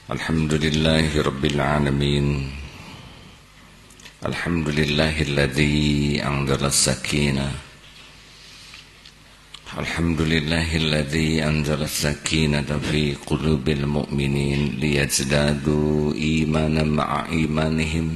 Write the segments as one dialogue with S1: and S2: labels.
S1: Alhamdulillahi Rabbil Alamin. Alhamdulillahilladzi anzala as-sakinah. Alhamdulillahilladzi anzala as-sakinata fi qulubil mu'minin liyazdadu imanan ma'a imanihim.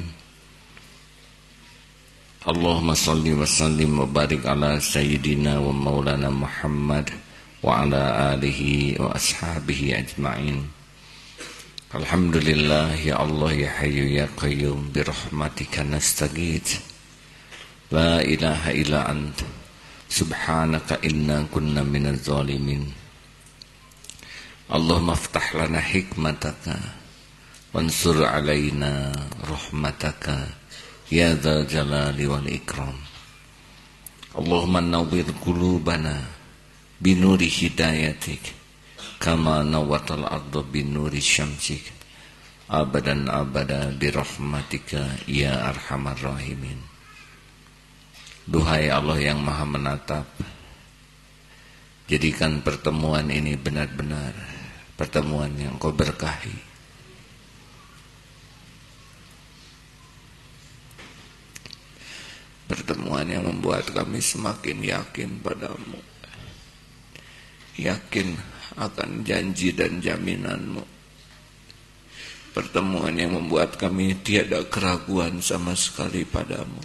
S1: Allahumma salli wa sallim wa barik ala sayyidina wa maulana Muhammad wa ala alihi wa ashabihi ajma'in. Alhamdulillah ya Allah ya Hayyu ya Qayyum birahmatika nastaghits. La ilaha illa anta subhanaka inna kunna minaz zalimin. Allahumma aftah lana hikmataka wansur alaina rahmataka ya dzal jalali wal ikram. Allahumma nawwir qulubana binuri hidayatik kama nawwatal arda binuri syamsik abadan abada birahmatika ya arhamar rahimin. Duhai Allah yang maha menatap, jadikan pertemuan ini benar-benar pertemuan yang Kau berkahi. Pertemuan yang membuat kami semakin yakin padamu, yakin akan janji dan jaminan-Mu. Pertemuan yang membuat kami tiada keraguan sama sekali padamu.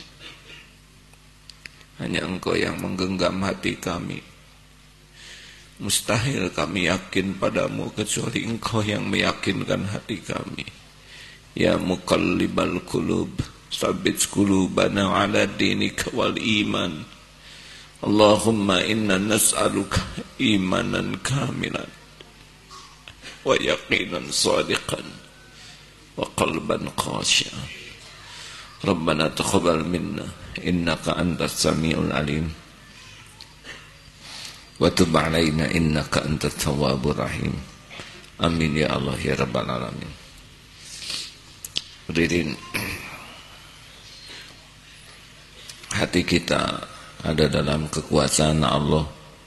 S1: Hanya Engkau yang menggenggam hati kami. Mustahil kami yakin padamu kecuali Engkau yang meyakinkan hati kami. Ya muqallibal qulub, tsabbit qulubana ala dinika wal iman. Allahumma inna nas'aluka imanan kamilan wa yaqinan sadiqan wa qalban khashi'an. Rabbana taqabbal minna innaka antas samiul alim wa tub alaina innaka antat tawwabur rahim. Amin ya Allah ya rabbal alamin. Hadirin, hati kita ada dalam kekuasaan Allah.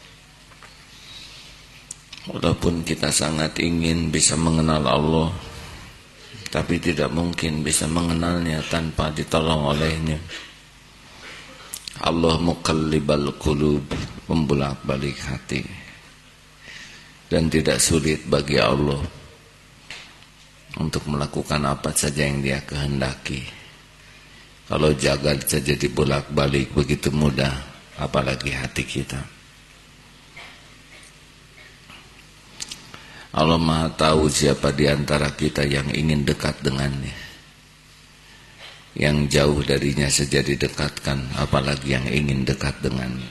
S1: Walaupun kita sangat ingin bisa mengenal Allah, tapi tidak mungkin bisa mengenalnya tanpa ditolong olehnya. Allah muqallibal qulub, membolak-balik hati. Dan tidak sulit bagi Allah untuk melakukan apa saja yang Dia kehendaki. Kalau jagat saja dibolak-balik begitu mudah, apalagi hati kita. Allah Maha tahu siapa di antara kita yang ingin dekat dengannya. Yang jauh darinya saja didekatkan, apalagi yang ingin dekat dengannya.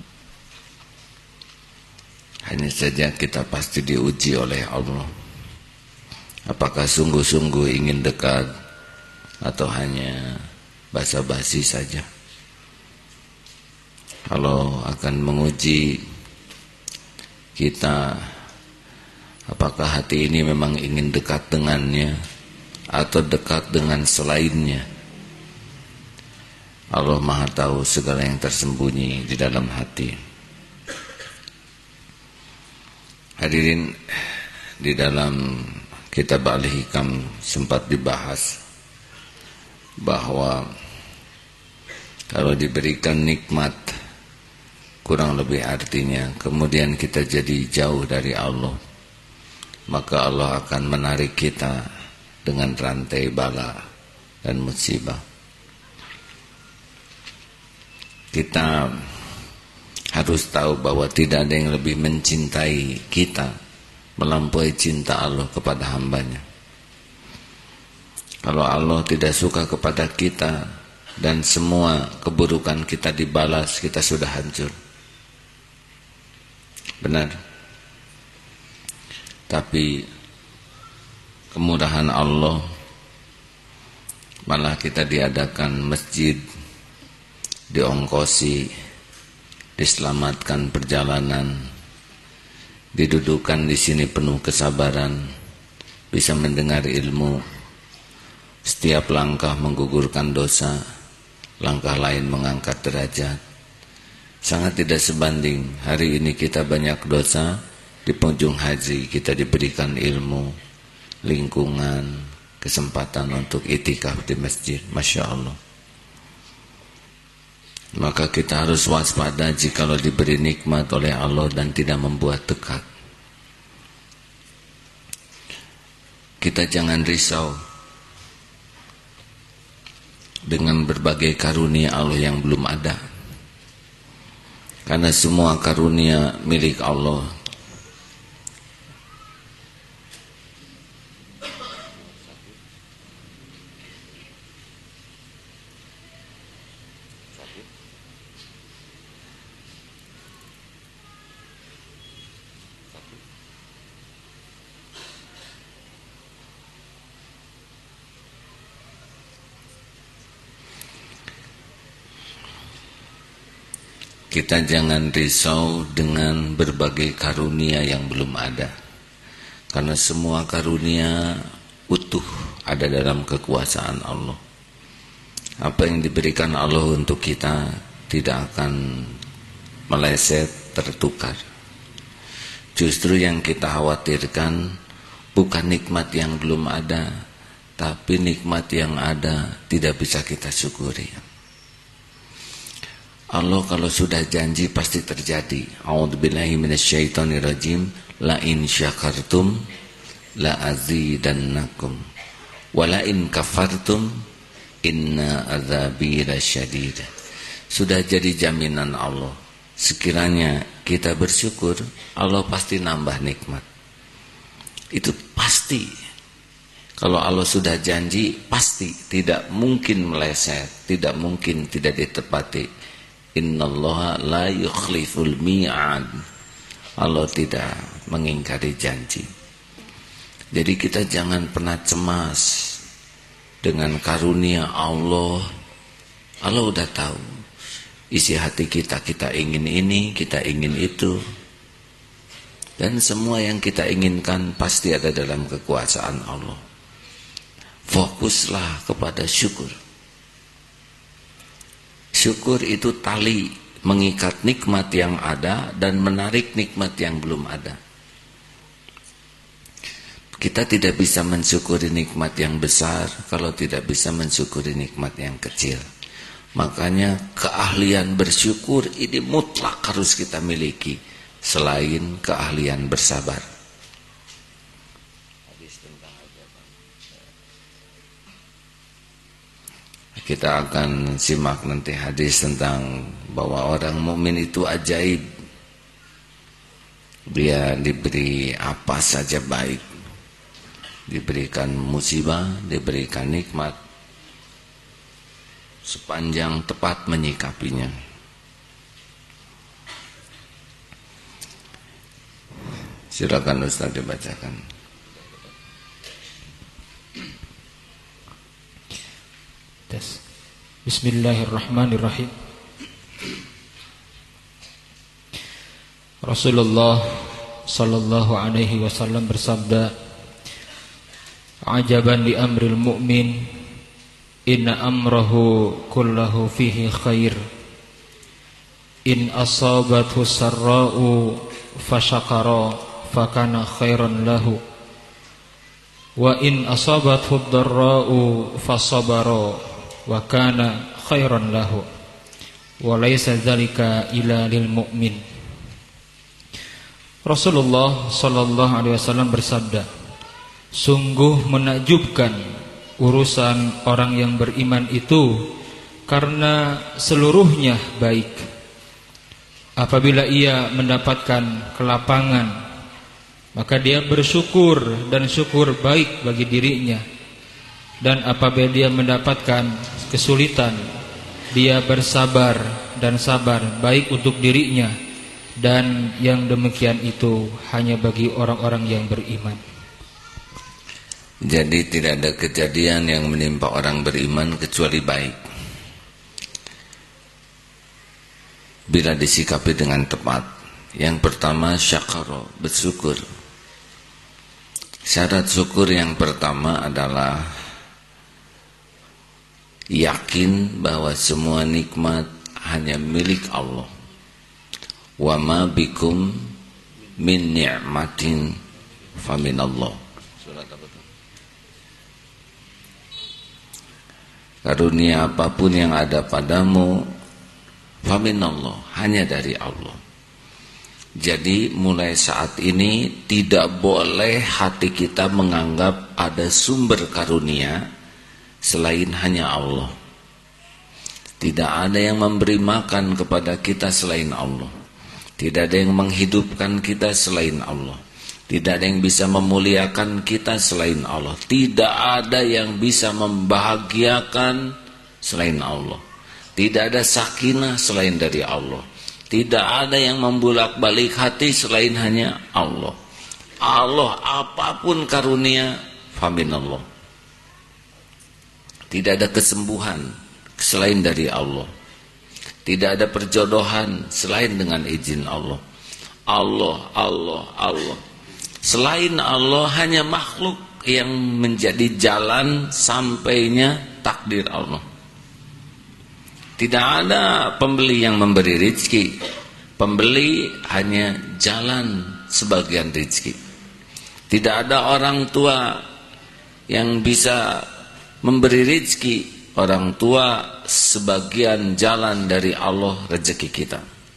S1: Hanya saja kita pasti diuji oleh Allah. Apakah sungguh-sungguh ingin dekat atau hanya basa-basi saja. Kalau akan menguji kita, apakah hati ini memang ingin dekat dengannya atau dekat dengan selainnya. Allah Maha tahu segala yang tersembunyi di dalam hati. Hadirin, di dalam kitab Al-Hikam sempat dibahas bahwa kalau diberikan nikmat, kurang lebih artinya kemudian kita jadi jauh dari Allah, maka Allah akan menarik kita dengan rantai bala dan musibah. Kita harus tahu bahwa tidak ada yang lebih mencintai kita melampaui cinta Allah kepada hambanya. Kalau Allah tidak suka kepada kita dan semua keburukan kita dibalas, kita sudah hancur. Benar. Tapi kemurahan Allah, malah kita diadakan masjid, diongkosi, diselamatkan perjalanan, didudukan di sini penuh kesabaran, bisa mendengar ilmu. Setiap langkah menggugurkan dosa, langkah lain mengangkat derajat. Sangat tidak sebanding. Hari ini kita banyak dosa, di penghujung haji kita diberikan ilmu, lingkungan, kesempatan untuk itikaf di masjid. Masya Allah. Maka kita harus waspada jikalau diberi nikmat oleh Allah dan tidak membuat dekat. Kita jangan risau dengan berbagai karunia Allah yang belum ada. Karena semua karunia milik Allah. Kita jangan risau dengan berbagai karunia yang belum ada. Karena semua karunia utuh ada dalam kekuasaan Allah. Apa yang diberikan Allah untuk kita tidak akan meleset, tertukar. Justru yang kita khawatirkan bukan nikmat yang belum ada, tapi nikmat yang ada tidak bisa kita syukuri. Allah kalau sudah janji pasti terjadi. A'udzubillahi minasyaitonirrajim. La in syakartum la azidannakum wa la in kafartum inna adzabi lasyadid. Sudah jadi jaminan Allah. Sekiranya kita bersyukur, Allah pasti nambah nikmat. Itu pasti. Kalau Allah sudah janji, pasti tidak mungkin meleset, tidak mungkin tidak ditepati. Innallaha la yukhliful mi'ad. Allah tidak mengingkari janji. Jadi kita jangan pernah cemas dengan karunia Allah. Allah udah tahu isi hati kita, kita ingin ini, kita ingin itu. Dan semua yang kita inginkan pasti ada dalam kekuasaan Allah. Fokuslah kepada syukur. Syukur itu tali mengikat nikmat yang ada dan menarik nikmat yang belum ada. Kita tidak bisa mensyukuri nikmat yang besar kalau tidak bisa mensyukuri nikmat yang kecil. Makanya keahlian bersyukur ini mutlak harus kita miliki selain keahlian bersabar. Kita akan simak nanti hadis tentang bahwa orang mukmin itu ajaib. Dia diberi apa saja baik. Diberikan musibah, diberikan nikmat. Sepanjang tepat menyikapinya. Silakan Ustaz dibacakan.
S2: Bismillahirrahmanirrahim. Rasulullah sallallahu alaihi wasallam bersabda, "Ajaban li amril mu'min, inna amrahu kullahu fihi khair. In asabathu sarra'u fasyakara fakana khairan lahu. Wa in asabathu dharra'u fasabara wa kana khairan lahu wa laysa dzalika illa lil mu'min." Rasulullah sallallahu alaihi wasallam bersabda, sungguh menakjubkan urusan orang yang beriman itu karena seluruhnya baik. Apabila ia mendapatkan kelapangan, maka dia bersyukur dan syukur baik bagi dirinya. Dan apabila dia mendapatkan kesulitan, dia bersabar dan sabar baik untuk dirinya. Dan yang demikian itu hanya bagi orang-orang yang beriman.
S1: Jadi tidak ada kejadian yang menimpa orang beriman kecuali baik, bila disikapi dengan tepat. Yang pertama syakara, bersyukur. Syarat syukur yang pertama adalah yakin bahwa semua nikmat hanya milik Allah. Wa ma bikum min ni'matin faminallah. Surat apa itu? Karunia apapun yang ada padamu faminallah, hanya dari Allah. Jadi mulai saat ini tidak boleh hati kita menganggap ada sumber karunia selain hanya Allah. Tidak ada yang memberi makan kepada kita selain Allah. Tidak ada yang menghidupkan kita selain Allah. Tidak ada yang bisa memuliakan kita selain Allah. Tidak ada yang bisa membahagiakan selain Allah. Tidak ada sakinah selain dari Allah. Tidak ada yang membulak-balik hati selain hanya Allah. Allah apapun karunia faminallah. Tidak ada kesembuhan selain dari Allah. Tidak ada perjodohan selain dengan izin Allah. Allah, Allah, Allah. Selain Allah hanya makhluk yang menjadi jalan sampainya takdir Allah. Tidak ada pembeli yang memberi rezeki. Pembeli hanya jalan sebagian rezeki. Tidak ada orang tua yang bisa memberi rezeki. Orang tua sebagian jalan dari Allah rezeki kita.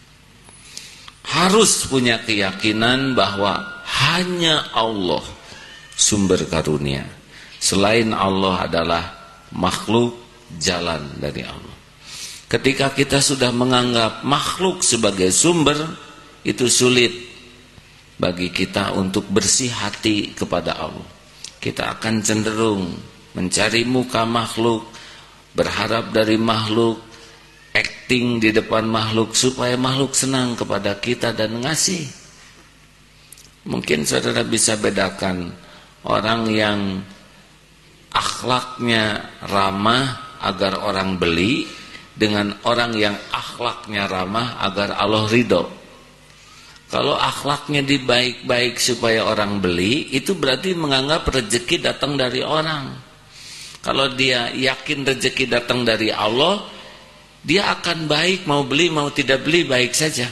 S1: Harus punya keyakinan bahwa hanya Allah sumber karunia. Selain Allah adalah makhluk jalan dari Allah. Ketika kita sudah menganggap makhluk sebagai sumber, itu sulit bagi kita untuk bersih hati kepada Allah. Kita akan cenderung mencari muka makhluk, berharap dari makhluk, acting di depan makhluk supaya makhluk senang kepada kita dan ngasih. Mungkin saudara bisa bedakan orang yang akhlaknya ramah agar orang beli dengan orang yang akhlaknya ramah agar Allah ridho. Kalau akhlaknya dibaik-baik supaya orang beli, itu berarti menganggap rezeki datang dari orang. Kalau dia yakin rezeki datang dari Allah, dia akan baik, mau beli mau tidak beli baik saja.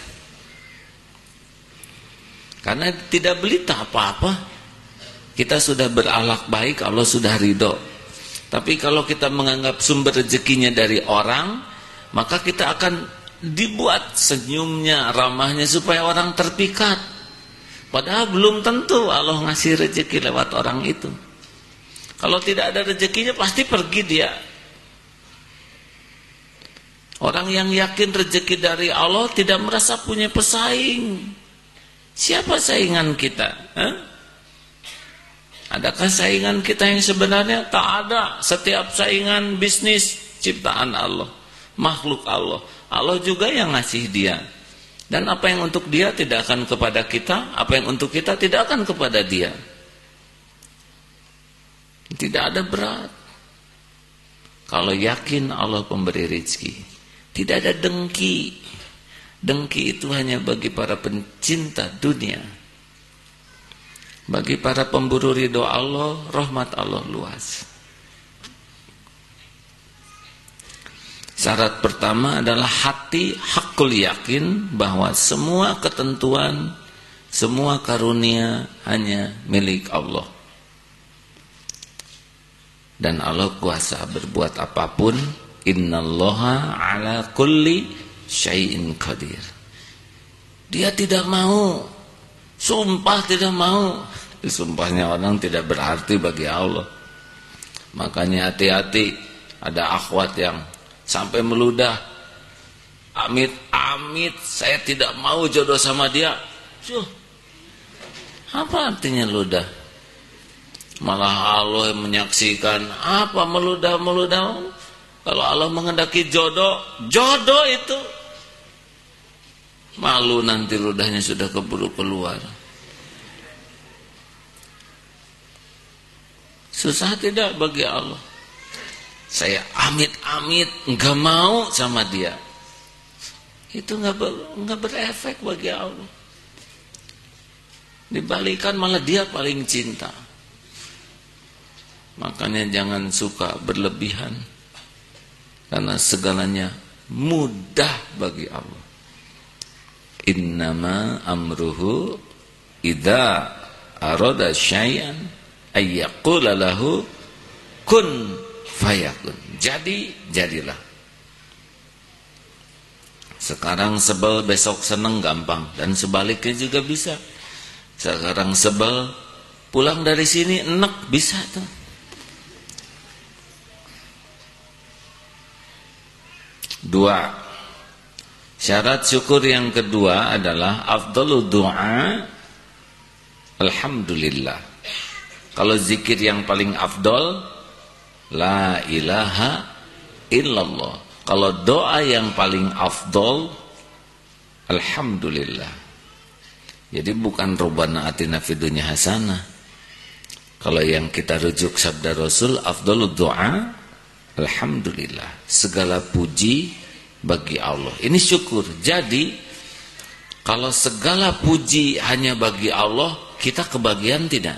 S1: Karena tidak beli tak apa-apa. Kita sudah berakhlak baik, Allah sudah ridho. Tapi kalau kita menganggap sumber rezekinya dari orang, maka kita akan dibuat senyumnya, ramahnya supaya orang terpikat. Padahal belum tentu Allah ngasih rezeki lewat orang itu. Kalau tidak ada rezekinya pasti pergi dia. Orang yang yakin rezeki dari Allah tidak merasa punya pesaing. Siapa saingan kita? Adakah saingan kita yang sebenarnya? Tak ada. Setiap saingan bisnis ciptaan Allah, makhluk Allah. Allah juga yang ngasih dia. Dan apa yang untuk dia tidak akan kepada kita, apa yang untuk kita tidak akan kepada dia. Tidak ada berat. Kalau yakin Allah pemberi rezeki, tidak ada dengki. Dengki itu hanya bagi para pencinta dunia. Bagi para pemburu ridho Allah, rahmat Allah luas. Syarat pertama adalah hati hakul yakin bahwa semua ketentuan, semua karunia hanya milik Allah. Dan Allah kuasa berbuat apapun. Innallaha ala kulli syai'in qadir. Dia tidak mau, sumpah tidak mau. Sumpahnya orang tidak berarti bagi Allah. Makanya hati-hati, ada akhwat yang sampai meludah, amit, saya tidak mau jodoh sama dia. Apa artinya ludah? Malah Allah yang menyaksikan. Apa meludah? Kalau Allah menghendaki jodoh itu malu nanti ludahnya sudah keburu keluar. Susah tidak bagi Allah? Saya amit enggak mau sama dia. Itu enggak berefek bagi Allah. Dibalikan malah dia paling cinta. Makanya jangan suka berlebihan, karena segalanya mudah bagi Allah. Innama amruhu idza arada syai'an ayyaqula lahu kun fayakun. jadilah. Sekarang sebel, besok seneng, gampang. Dan sebaliknya juga bisa. Sekarang sebel, pulang dari sini enek, bisa tuh. Dua, syarat syukur yang kedua adalah afdalu du'a alhamdulillah. Kalau zikir yang paling afdol, la ilaha illallah. Kalau doa yang paling afdol, alhamdulillah. Jadi bukan Rabbana atina fid dunya hasanah. Kalau yang kita rujuk sabda Rasul, afdalud doa, alhamdulillah. Segala puji bagi Allah. Ini syukur. Jadi kalau segala puji hanya bagi Allah, kita kebagian tidak?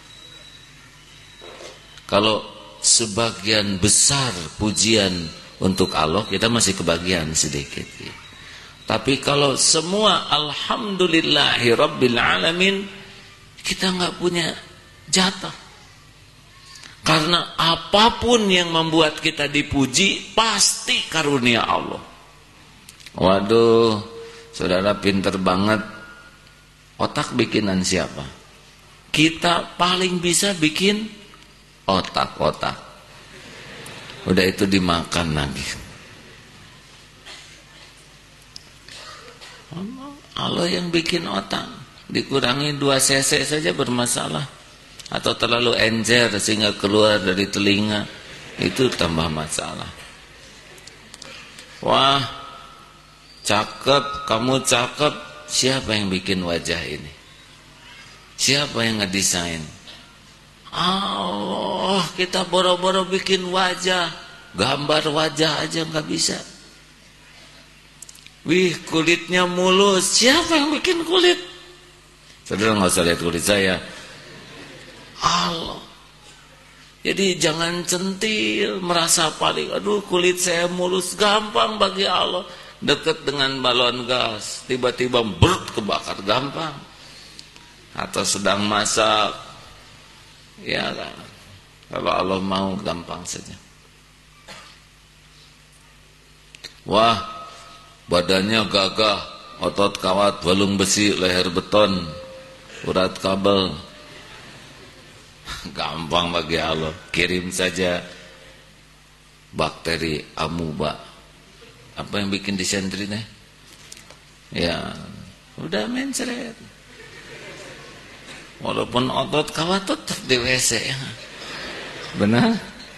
S1: Kalau sebagian besar pujian untuk Allah, kita masih kebagian sedikit. Tapi kalau semua alhamdulillahi rabbil alamin, kita nggak punya jatah. Karena apapun yang membuat kita dipuji pasti karunia Allah. Waduh, saudara pinter banget. Otak bikinan siapa? Kita paling bisa bikin otak-otak. Udah itu dimakan lagi. Allah yang bikin otak. Dikurangi 2 cc saja bermasalah. Atau terlalu encer sehingga keluar dari telinga, itu tambah masalah. Wah, cakep, kamu cakep. Siapa yang bikin wajah ini? Siapa yang ngedesain? Allah, kita boro-boro bikin wajah, gambar wajah aja nggak bisa. Wih, kulitnya mulus. Siapa yang bikin kulit? Saudara nggak usah lihat kulit saya. Allah. Jadi jangan centil, merasa paling, aduh kulit saya mulus. Gampang bagi Allah. Dekat dengan balon gas, tiba-tiba brut kebakar, gampang. Atau sedang masak, ya kan? Kalau Allah mau gampang saja. Wah, badannya gagah, otot kawat, balung besi, leher beton, urat kabel. Gampang bagi Allah. Kirim saja bakteri amuba. Apa yang bikin disentri nih? Ya, udah mencret. Walaupun otot kawat tetap di WC. Benar?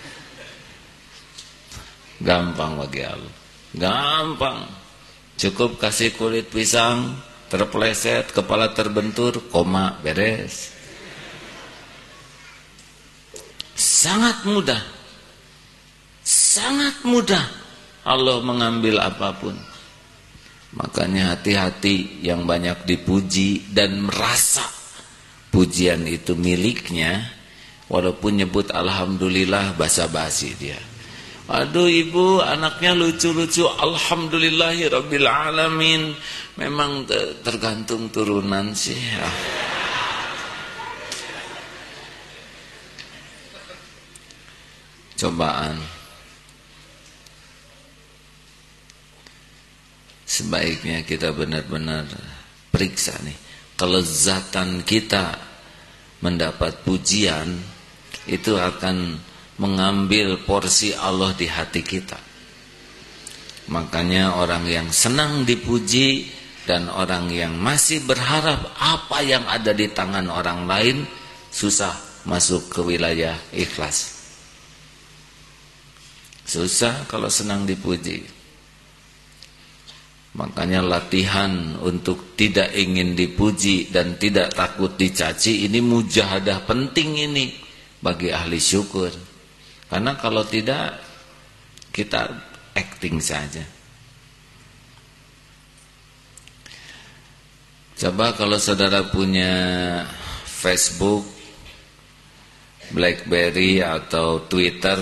S1: Gampang bagi Allah. Gampang. Cukup kasih kulit pisang, terpeleset, kepala terbentur, koma, beres. Sangat mudah. Sangat mudah Allah mengambil apapun. Makanya hati-hati yang banyak dipuji dan merasa pujian itu miliknya, walaupun nyebut alhamdulillah basa-basi dia. Aduh ibu, anaknya lucu-lucu, alhamdulillahirabbil alamin. Memang tergantung turunan sih. Cobaan. Sebaiknya kita benar-benar periksa nih. Kelezatan kita mendapat pujian itu akan mengambil porsi Allah di hati kita. Makanya orang yang senang dipuji dan orang yang masih berharap apa yang ada di tangan orang lain susah masuk ke wilayah ikhlas. Susah kalau senang dipuji. Makanya latihan untuk tidak ingin dipuji dan tidak takut dicaci, ini mujahadah penting ini bagi ahli syukur. Karena kalau tidak, kita acting saja. Coba kalau saudara punya Facebook, BlackBerry atau Twitter,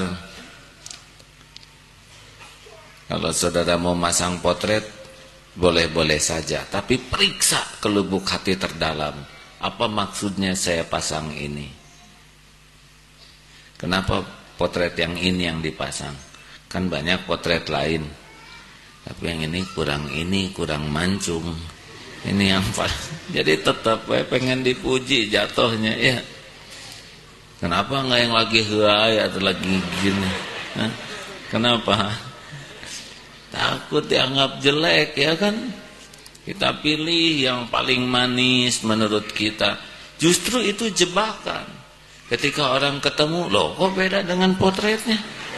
S1: kalau saudara mau masang potret, boleh-boleh saja, tapi periksa ke lubuk hati terdalam. Apa maksudnya saya pasang ini? Kenapa potret yang ini yang dipasang? Kan banyak potret lain. Tapi yang ini kurang mancung. Ini yang jadi tetap pengen dipuji jatuhnya ya. Kenapa enggak yang lagi heuai atau lagi gini? Hah? Kenapa? Takut dianggap jelek ya kan? Kita pilih yang paling manis menurut kita. Justru itu jebakan. Ketika orang ketemu, loh kok beda dengan potretnya?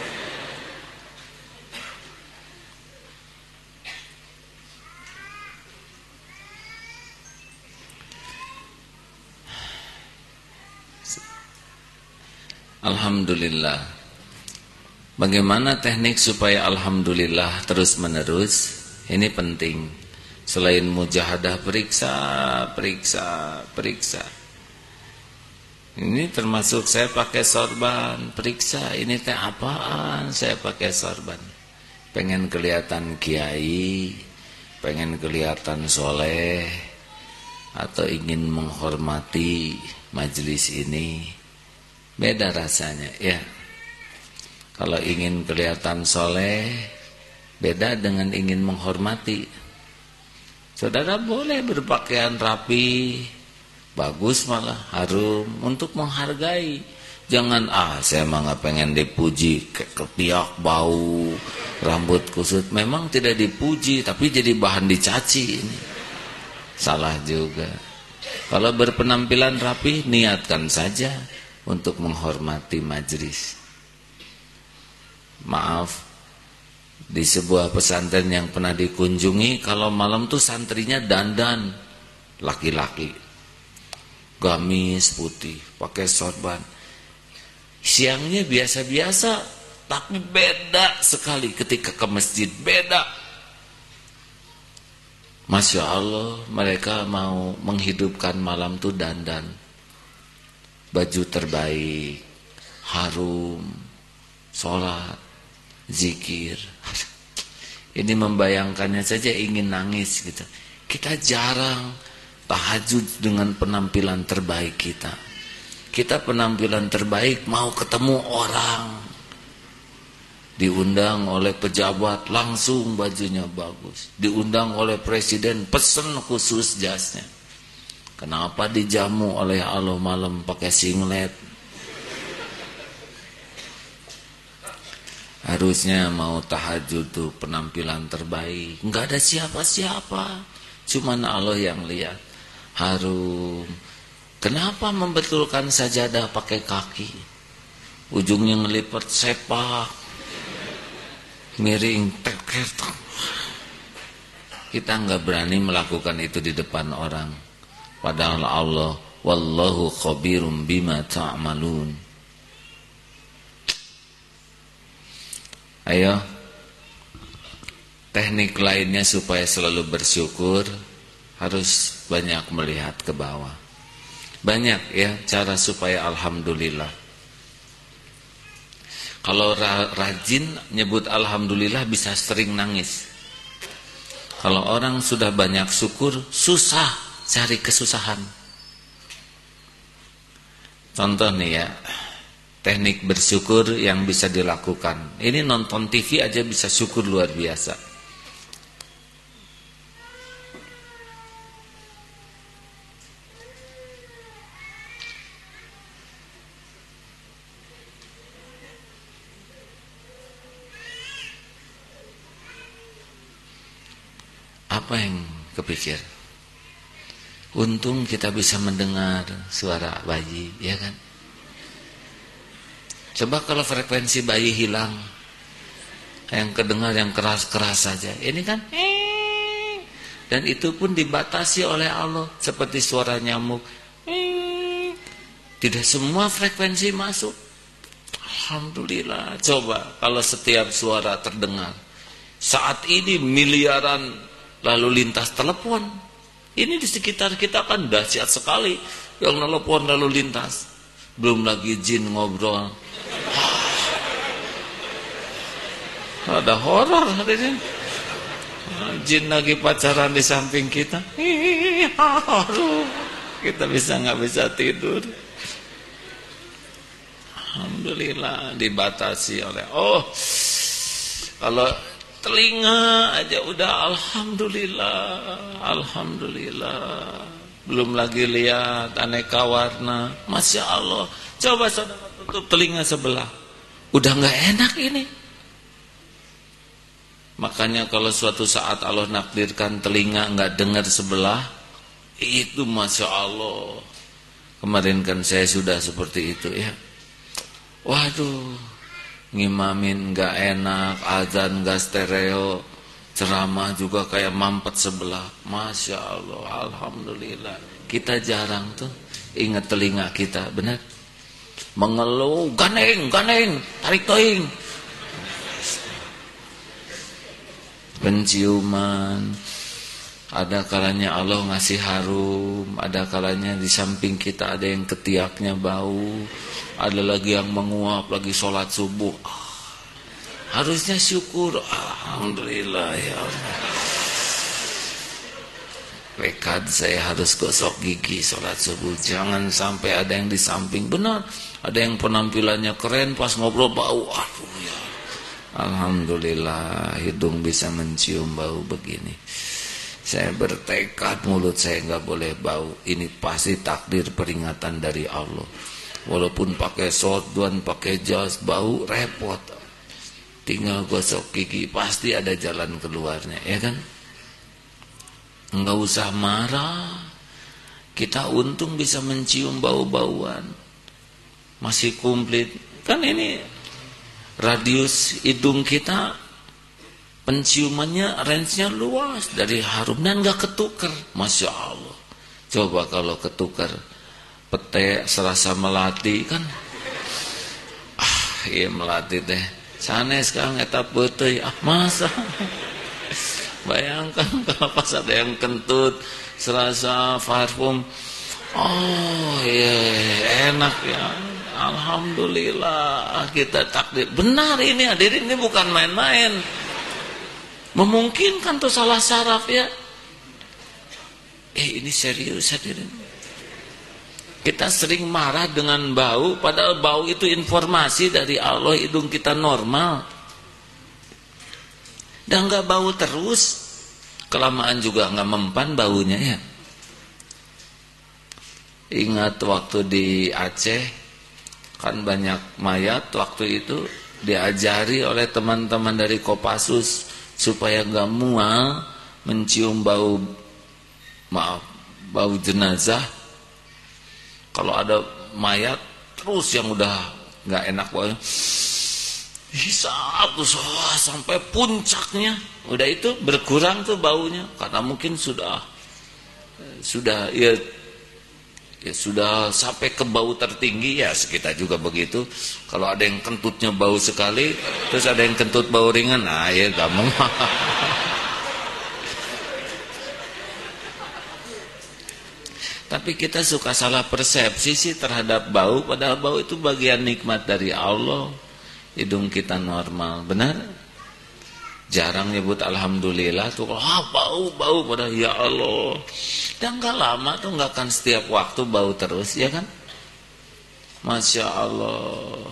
S1: Alhamdulillah. Bagaimana teknik supaya alhamdulillah terus menerus? Ini penting. Selain mujahadah periksa. Ini termasuk saya pakai sorban, periksa ini teh apaan saya pakai sorban. Pengen kelihatan kiai, pengen kelihatan soleh, atau ingin menghormati majelis ini. Beda rasanya ya. Kalau ingin kelihatan soleh, beda dengan ingin menghormati. Saudara boleh berpakaian rapi, bagus malah, harum, untuk menghargai. Jangan, saya mah gak pengen dipuji, ketiak bau, rambut kusut. Memang tidak dipuji, tapi jadi bahan dicaci ini. Salah juga. Kalau berpenampilan rapi, niatkan saja untuk menghormati majelis. Maaf, di sebuah pesantren yang pernah dikunjungi, kalau malam tuh santrinya dandan, laki-laki, gamis putih, pakai sorban. Siangnya biasa-biasa, tapi beda sekali ketika ke masjid, beda. Masya Allah, mereka mau menghidupkan malam tuh dandan, baju terbaik, harum, sholat, zikir. Ini membayangkannya saja ingin nangis gitu. Kita jarang tahajud dengan penampilan terbaik kita. Kita penampilan terbaik mau ketemu orang, diundang oleh pejabat langsung bajunya bagus, diundang oleh presiden pesen khusus jasnya. Kenapa dijamu oleh Allah malam pakai singlet? Harusnya mau tahajud tuh penampilan terbaik. Enggak ada siapa-siapa, cuman Allah yang lihat. Harum. Kenapa membetulkan sajadah pakai kaki? Ujungnya ngelipat sepak, miring, kita enggak berani melakukan itu di depan orang. Padahal Allah, wallahu khabirum bima ta'malun. Ayo, teknik lainnya supaya selalu bersyukur, harus banyak melihat ke bawah. Banyak ya cara supaya alhamdulillah. Kalau rajin nyebut alhamdulillah bisa sering nangis. Kalau orang sudah banyak syukur, susah cari kesusahan. Contoh nih ya, teknik bersyukur yang bisa dilakukan. Ini nonton TV aja bisa syukur luar biasa. Apa yang kepikir? Untung kita bisa mendengar suara bayi, ya kan? Coba kalau frekuensi bayi hilang, yang kedengar yang keras-keras saja. Ini kan dan itu pun dibatasi oleh Allah, seperti suara nyamuk. Tidak semua frekuensi masuk. Alhamdulillah. Coba kalau setiap suara terdengar. Saat ini miliaran lalu lintas telepon. Ini di sekitar kita kan dahsyat sekali yang telepon lalu lintas. Belum lagi jin ngobrol. Ada horor hari ini. Jin lagi pacaran di samping kita. Kita nggak bisa tidur. Alhamdulillah dibatasi oleh Kalau telinga aja udah alhamdulillah, alhamdulillah. Belum lagi lihat aneka warna, masya Allah. Coba saudara tutup telinga sebelah, udah nggak enak ini. Makanya kalau suatu saat Allah nakdirkan telinga nggak dengar sebelah, itu masya Allah. Kemarin kan saya sudah seperti itu ya. Waduh, ngimamin nggak enak, azan nggak stereo, ceramah juga kayak mampet sebelah. Masya Allah, alhamdulillah. Kita jarang tuh ingat telinga kita, benar? Mengeluh, ganeng, tarik toing. Penciuman, ada kalanya Allah ngasih harum, ada kalanya di samping kita ada yang ketiaknya bau, ada lagi yang menguap lagi sholat subuh. Harusnya syukur, alhamdulillah ya Allah. Tekad saya harus gosok gigi sholat subuh, jangan sampai ada yang di samping. Benar, ada yang penampilannya keren pas ngobrol bau, aduh ya. Alhamdulillah hidung bisa mencium bau begini. Saya bertekad mulut saya nggak boleh bau. Ini pasti takdir peringatan dari Allah. Walaupun pakai shotgun, pakai jas, bau repot. Tinggal gosok gigi, pasti ada jalan keluarnya, ya kan? Nggak usah marah. Kita untung bisa mencium bau-bauan. Masih komplit. Kan ini radius hidung kita, penciumannya range-nya luas, dari harum dan nggak ketukar. Masya Allah. Coba kalau ketukar pete serasa melati kan, iya melati teh sanes kang eta peuteui, masa. Bayangkan kalau pas ada yang kentut serasa parfum, oh iya enak ya. Alhamdulillah kita takdir. Benar ini hadirin, ini bukan main-main. Memungkinkan tuh salah saraf ya. Ini serius hadirin. Kita sering marah dengan bau, padahal bau itu informasi dari Allah, hidung kita normal. Dan gak bau terus, kelamaan juga gak mempan baunya ya. Ingat waktu di Aceh, kan banyak mayat waktu itu, diajari oleh teman-teman dari Kopassus supaya gak mual mencium bau jenazah. Kalau ada mayat terus yang udah gak enak baunya, hisap tuh sampai puncaknya, udah itu berkurang tuh baunya karena mungkin sudah ya sudah sampai ke bau tertinggi ya. Kita juga begitu. Kalau ada yang kentutnya bau sekali, terus ada yang kentut bau ringan, nah ya gampang. Tapi kita suka salah persepsi sih terhadap bau, padahal bau itu bagian nikmat dari Allah. Hidung kita normal, benar? Jarang nyebut alhamdulillah tuh, bau pada ya Allah. Dan gak lama tuh gak akan setiap waktu bau terus, ya kan? Masya Allah.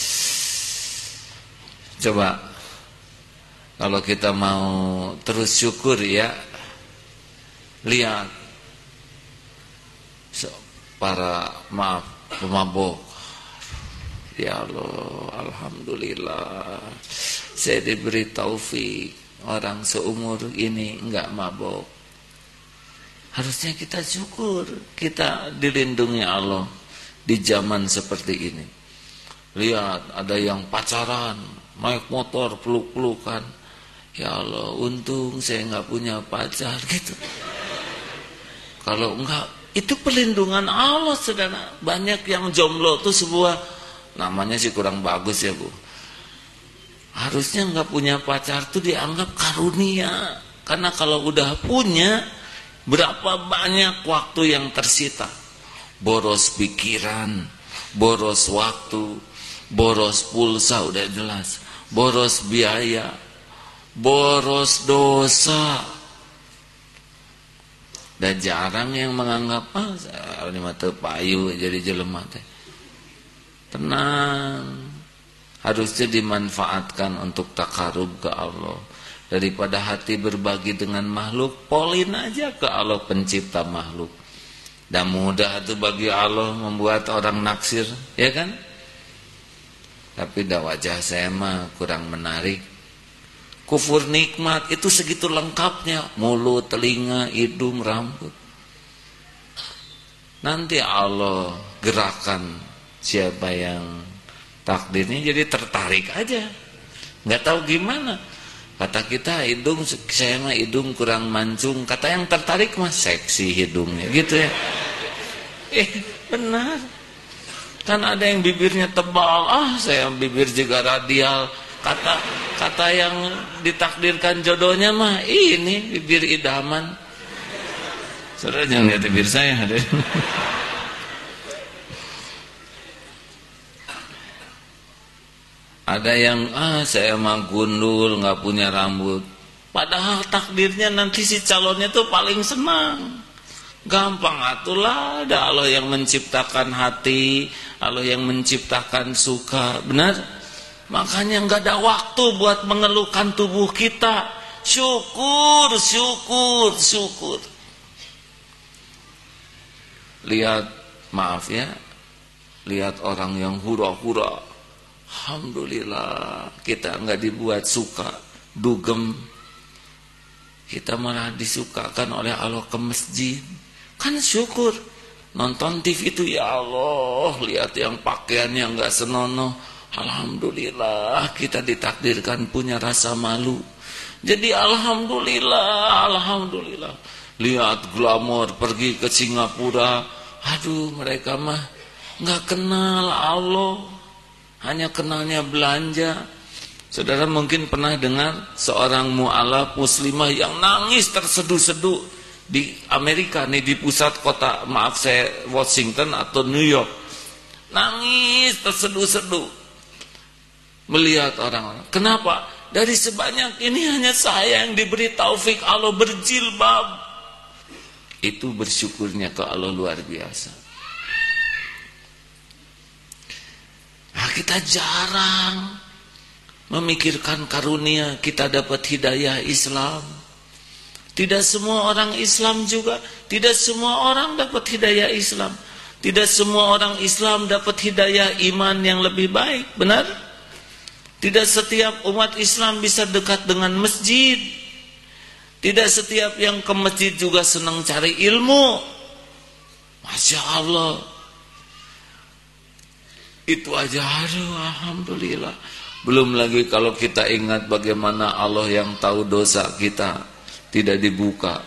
S1: Coba kalau kita mau terus syukur ya, lihat para pemabuk. Ya Allah, alhamdulillah saya diberi taufik, orang seumur ini enggak mabuk. Harusnya kita syukur, kita dilindungi Allah di zaman seperti ini. Lihat, ada yang pacaran, naik motor, peluk-pelukan. Ya Allah, untung saya enggak punya pacar gitu. Kalau enggak, itu perlindungan Allah, saudara. Banyak yang jomblo itu sebuah, namanya sih kurang bagus ya Bu. Harusnya nggak punya pacar tuh dianggap karunia. Karena kalau udah punya, berapa banyak waktu yang tersita. Boros pikiran, boros waktu, boros pulsa udah jelas, boros biaya, boros dosa. Dan jarang yang menganggap ini mah teu payu jadi jelema teh. Tenang. harusnya dimanfaatkan untuk takarub ke Allah. Daripada hati berbagi dengan makhluk, polin aja ke Allah pencipta makhluk. Dan mudah itu bagi Allah membuat orang naksir, ya kan? Tapi dah wajah saya mah kurang menarik. Kufur nikmat itu segitu lengkapnya, mulut, telinga, hidung, rambut. Nanti Allah gerakan siapa yang takdirnya jadi tertarik aja, nggak tahu gimana. Kata kita hidung, saya mah hidung kurang mancung. Kata yang tertarik mah seksi hidungnya, gitu ya. Benar. Kan ada yang bibirnya tebal, saya bibir juga radial. Kata yang ditakdirkan jodohnya mah ini bibir idaman. Saudara jangan lihat bibir saya. Ada yang saya mah gundul, nggak punya rambut. Padahal takdirnya nanti si calonnya tuh paling senang. Gampang atulah, ada Allah yang menciptakan hati, Allah yang menciptakan suka, benar? Makanya nggak ada waktu buat mengeluhkan tubuh kita. Syukur. Lihat, maaf ya, lihat orang yang hura-hura. Alhamdulillah, kita nggak dibuat suka, dugem. Kita malah disukakan oleh Allah ke masjid. Kan syukur. Nonton TV itu ya Allah, lihat yang pakaiannya nggak senonoh. Alhamdulillah, kita ditakdirkan punya rasa malu. Jadi alhamdulillah. Lihat glamor pergi ke Singapura. Aduh, mereka mah nggak kenal Allah, hanya kenalnya belanja. Saudara mungkin pernah dengar seorang mu'alaf muslimah yang nangis terseduh-seduh di Amerika nih, di pusat kota, maaf saya Washington atau New York. Nangis terseduh-seduh melihat orang-orang. Kenapa? Dari sebanyak ini hanya saya yang diberi taufik Allah berjilbab. Itu bersyukurnya ke Allah luar biasa. Nah, kita jarang memikirkan karunia kita dapat hidayah Islam. Tidak semua orang Islam juga, tidak semua orang dapat hidayah Islam. Tidak semua orang Islam dapat hidayah iman yang lebih baik, benar? Tidak setiap umat Islam bisa dekat dengan masjid. Tidak setiap yang ke masjid juga senang cari ilmu. Masya Allah. Itu aja, alhamdulillah. Belum lagi kalau kita ingat bagaimana Allah yang tahu dosa kita tidak dibuka.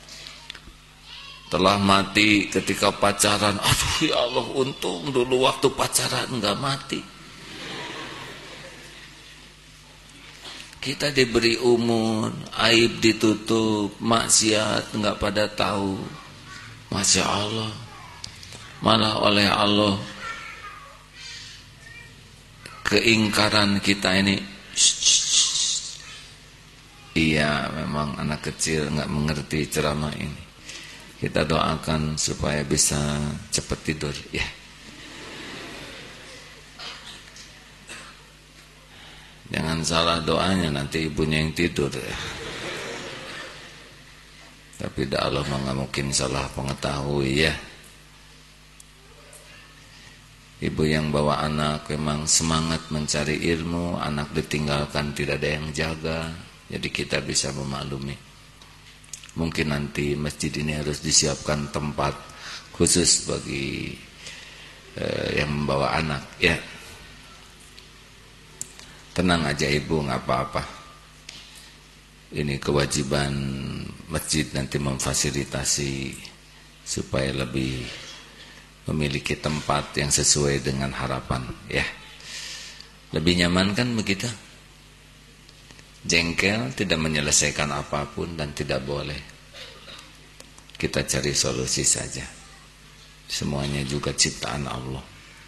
S1: Telah mati ketika pacaran. Aduh ya Allah, untung dulu waktu pacaran enggak mati. Kita diberi umur, aib ditutup, maksiat enggak pada tahu. Masya Allah. Malah oleh Allah keingkaran kita ini. Iya, memang anak kecil enggak mengerti ceramah ini. Kita doakan supaya bisa cepat tidur, ya. Jangan salah doanya, nanti ibunya yang tidur, ya. Tapi Allah nggak mungkin salah pengetahui, ya. Ibu yang bawa anak memang semangat mencari ilmu, anak ditinggalkan tidak ada yang jaga, jadi kita bisa memaklumi. Mungkin nanti masjid ini harus disiapkan tempat khusus bagi yang membawa anak, ya. Tenang aja ibu, nggak apa-apa. Ini kewajiban masjid nanti memfasilitasi supaya lebih memiliki tempat yang sesuai dengan harapan, ya. Lebih nyaman kan begitu? Jengkel tidak menyelesaikan apapun dan tidak boleh. Kita cari solusi saja. Semuanya juga ciptaan Allah.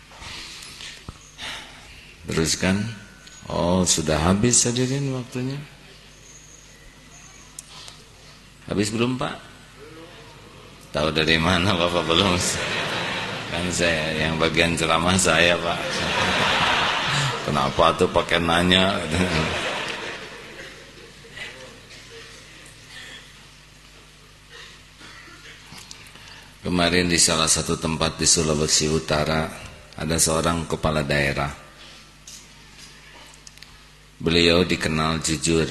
S1: Teruskan. Oh, sudah habis hadirin waktunya. Habis belum Pak? Tahu dari mana Bapak belum? Kan saya yang bagian ceramah saya Pak. Kenapa tuh pakai nanya? Kemarin di salah satu tempat di Sulawesi Utara ada seorang kepala daerah. Beliau dikenal jujur.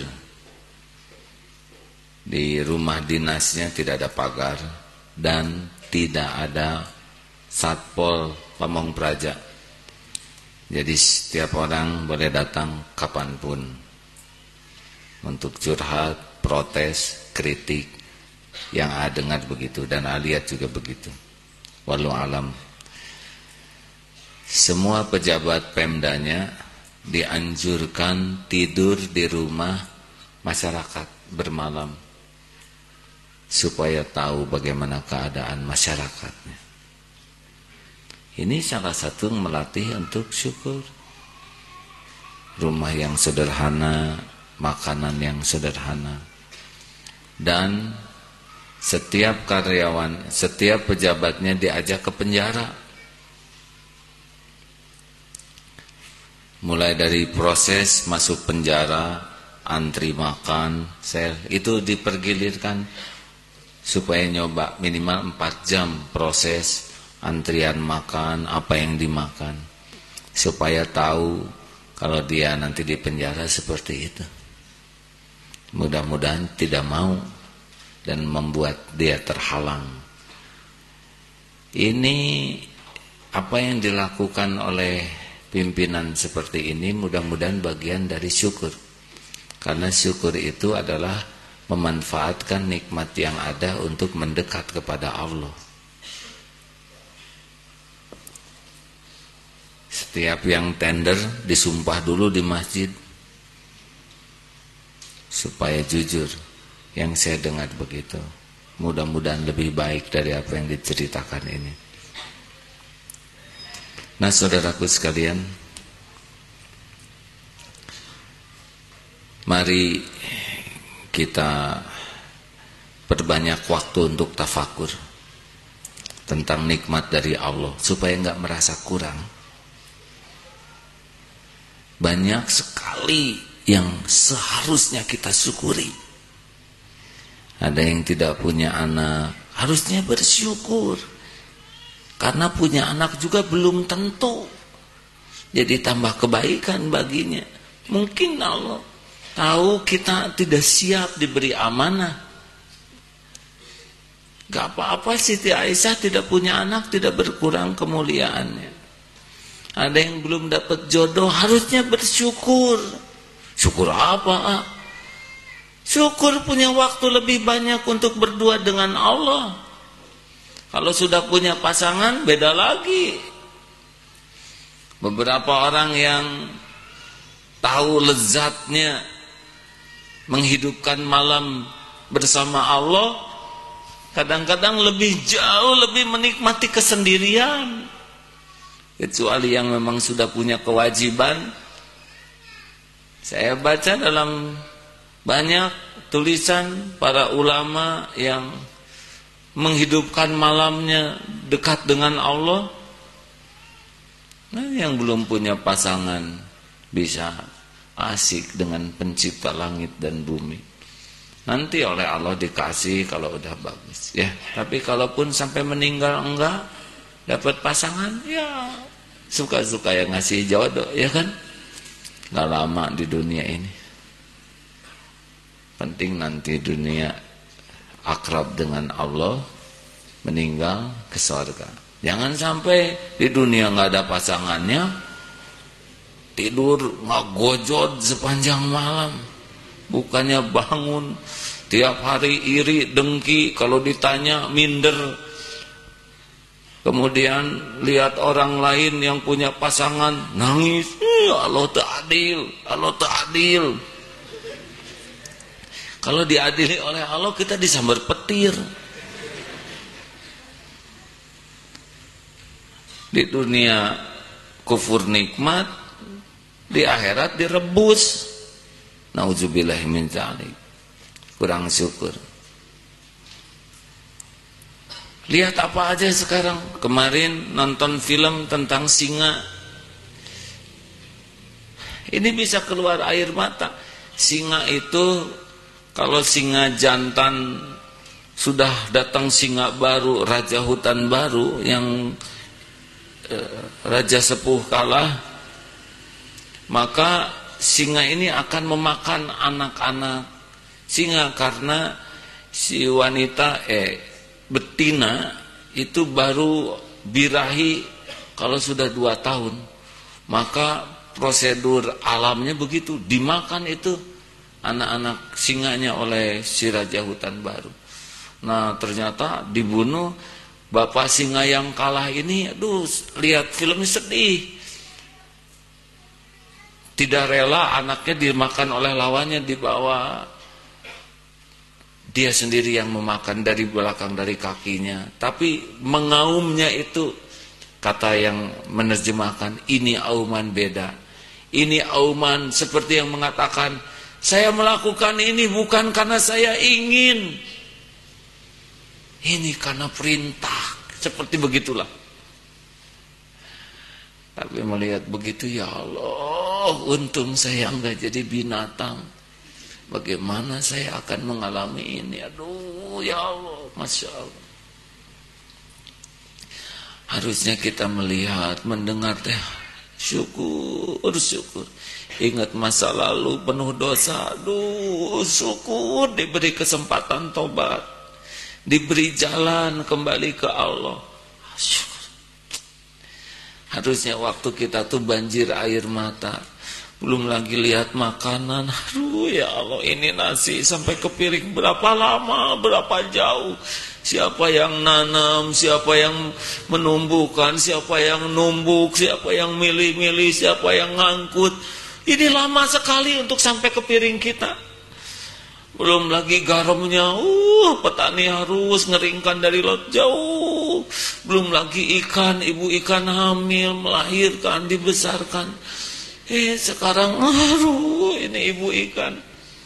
S1: Di rumah dinasnya tidak ada pagar dan tidak ada satpol Pamong Praja. Jadi setiap orang boleh datang kapanpun untuk curhat, protes, kritik. Yang A dengar begitu dan A lihat juga begitu. Wallahu alam. Semua pejabat Pemdanya dianjurkan tidur di rumah masyarakat bermalam supaya tahu bagaimana keadaan masyarakatnya. Ini salah satu melatih untuk syukur. Rumah yang sederhana, makanan yang sederhana. Dan setiap karyawan, setiap pejabatnya diajak ke penjara. Mulai dari proses masuk penjara, antri makan, sel, itu dipergilirkan supaya nyoba minimal 4 jam proses antrian makan, apa yang dimakan, supaya tahu kalau dia nanti di penjara seperti itu. Mudah-mudahan tidak mau dan membuat dia terhalang. Ini apa yang dilakukan oleh pimpinan seperti ini mudah-mudahan bagian dari syukur. Karena syukur itu adalah memanfaatkan nikmat yang ada untuk mendekat kepada Allah. Setiap yang tender disumpah dulu di masjid supaya jujur. Yang saya dengar begitu. Mudah-mudahan lebih baik dari apa yang diceritakan ini. Nah, saudaraku sekalian, mari kita perbanyak waktu untuk tafakur tentang nikmat dari Allah supaya enggak merasa kurang. Banyak sekali yang seharusnya kita syukuri. Ada yang tidak punya anak, harusnya bersyukur. Karena punya anak juga belum tentu jadi tambah kebaikan baginya. Mungkin Allah tahu kita tidak siap diberi amanah. Gak apa-apa, Siti Aisyah tidak punya anak, tidak berkurang kemuliaannya. Ada yang belum dapat jodoh, harusnya bersyukur. Syukur apa? Syukur punya waktu lebih banyak untuk berdua dengan Allah. Kalau sudah punya pasangan, beda lagi. Beberapa orang yang tahu lezatnya menghidupkan malam bersama Allah, kadang-kadang lebih jauh lebih menikmati kesendirian. Kecuali yang memang sudah punya kewajiban. Saya baca dalam banyak tulisan para ulama yang menghidupkan malamnya dekat dengan Allah. Nah, yang belum punya pasangan bisa asik dengan pencipta langit dan bumi. Nanti oleh Allah dikasih kalau udah bagus, ya. Tapi kalaupun sampai meninggal enggak dapat pasangan, ya suka-suka yang ngasih jodoh, ya kan? Gak lama di dunia ini. Penting nanti dunia akrab dengan Allah, meninggal ke surga. Jangan sampai di dunia nggak ada pasangannya, tidur ngagojod sepanjang malam, bukannya bangun tiap hari iri dengki, kalau ditanya minder. Kemudian lihat orang lain yang punya pasangan nangis, Allah tak adil, Allah tak adil. Kalau diadili oleh Allah, kita disambar petir. Di dunia kufur nikmat, di akhirat direbus. Nauzubillahi min dzalik. Kurang syukur. Lihat apa aja sekarang. Kemarin nonton film tentang singa. Ini bisa keluar air mata. Singa itu, kalau singa jantan sudah datang singa baru, raja hutan baru yang raja sepuh kalah, maka singa ini akan memakan anak-anak singa, karena si wanita betina itu baru birahi kalau sudah 2 tahun. Maka prosedur alamnya begitu, dimakan itu anak-anak singanya oleh si raja hutan baru. Nah, ternyata dibunuh bapak singa yang kalah ini. Aduh, lihat filmnya sedih. Tidak rela anaknya dimakan oleh lawannya, dibawa. Dia sendiri yang memakan dari belakang, dari kakinya. Tapi mengaumnya itu, kata yang menerjemahkan, ini auman beda. Ini auman seperti yang mengatakan, saya melakukan ini bukan karena saya ingin, ini karena perintah. Seperti begitulah. Tapi melihat begitu, ya Allah, untung saya enggak jadi binatang. Bagaimana saya akan mengalami ini? Aduh, ya Allah, Masya Allah. Harusnya kita melihat, mendengar teh, syukur. Ingat masa lalu penuh dosa, aduh, syukur diberi kesempatan tobat, diberi jalan kembali ke Allah. Syukur. Harusnya waktu kita tuh banjir air mata, belum lagi lihat makanan. Aduh, ya Allah, ini nasi sampai ke piring berapa lama, berapa jauh. Siapa yang nanam, siapa yang menumbuhkan, siapa yang numbuk, siapa yang milih-milih, siapa yang ngangkut. Ini lama sekali untuk sampai ke piring kita. Belum lagi garamnya, petani harus ngeringkan dari laut jauh. Belum lagi ikan, ibu ikan hamil, melahirkan, dibesarkan. Sekarang, ini ibu ikan.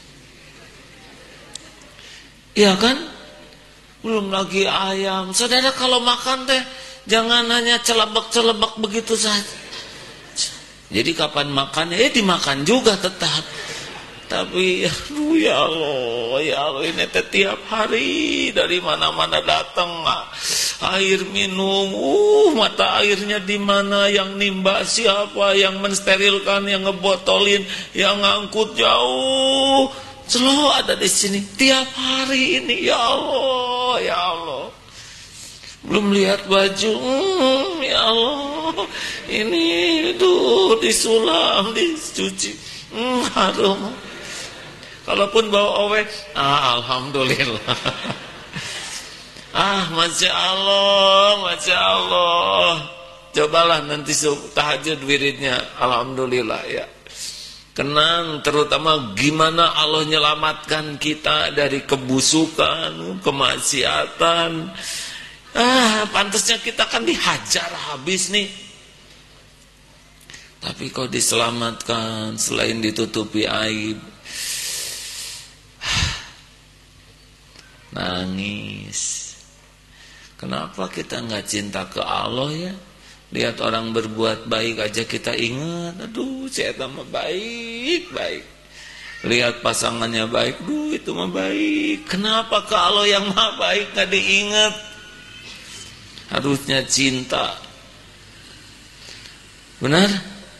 S1: Iya kan? Belum lagi ayam. Saudara kalau makan teh jangan hanya celebek-celebek begitu saja. Jadi kapan makan? Dimakan juga tetap. Tapi ya Allah, ini tiap hari dari mana-mana datang air minum. Mata airnya di mana, yang nimba siapa, yang mensterilkan, yang ngebotolin, yang ngangkut jauh. Selalu ada di sini tiap hari ini, ya Allah, ya Allah. Belum lihat baju, ya Allah, ini tuh disulam, dicuci, harum. Kalaupun bawa owe, alhamdulillah. Masya Allah, Masya Allah. Cobalah nanti tahajud wiridnya, alhamdulillah ya. Kenang, terutama gimana Allah menyelamatkan kita dari kebusukan, kemaksiatan. Pantasnya kita kan dihajar habis nih. Tapi kau diselamatkan, selain ditutupi aib, nangis. Kenapa kita nggak cinta ke Allah ya? Lihat orang berbuat baik aja kita ingat, aduh saya mah baik. Lihat pasangannya baik, aduh itu mah baik. Kenapa ke Allah yang mah baik nggak diingat? Harusnya cinta. Benar?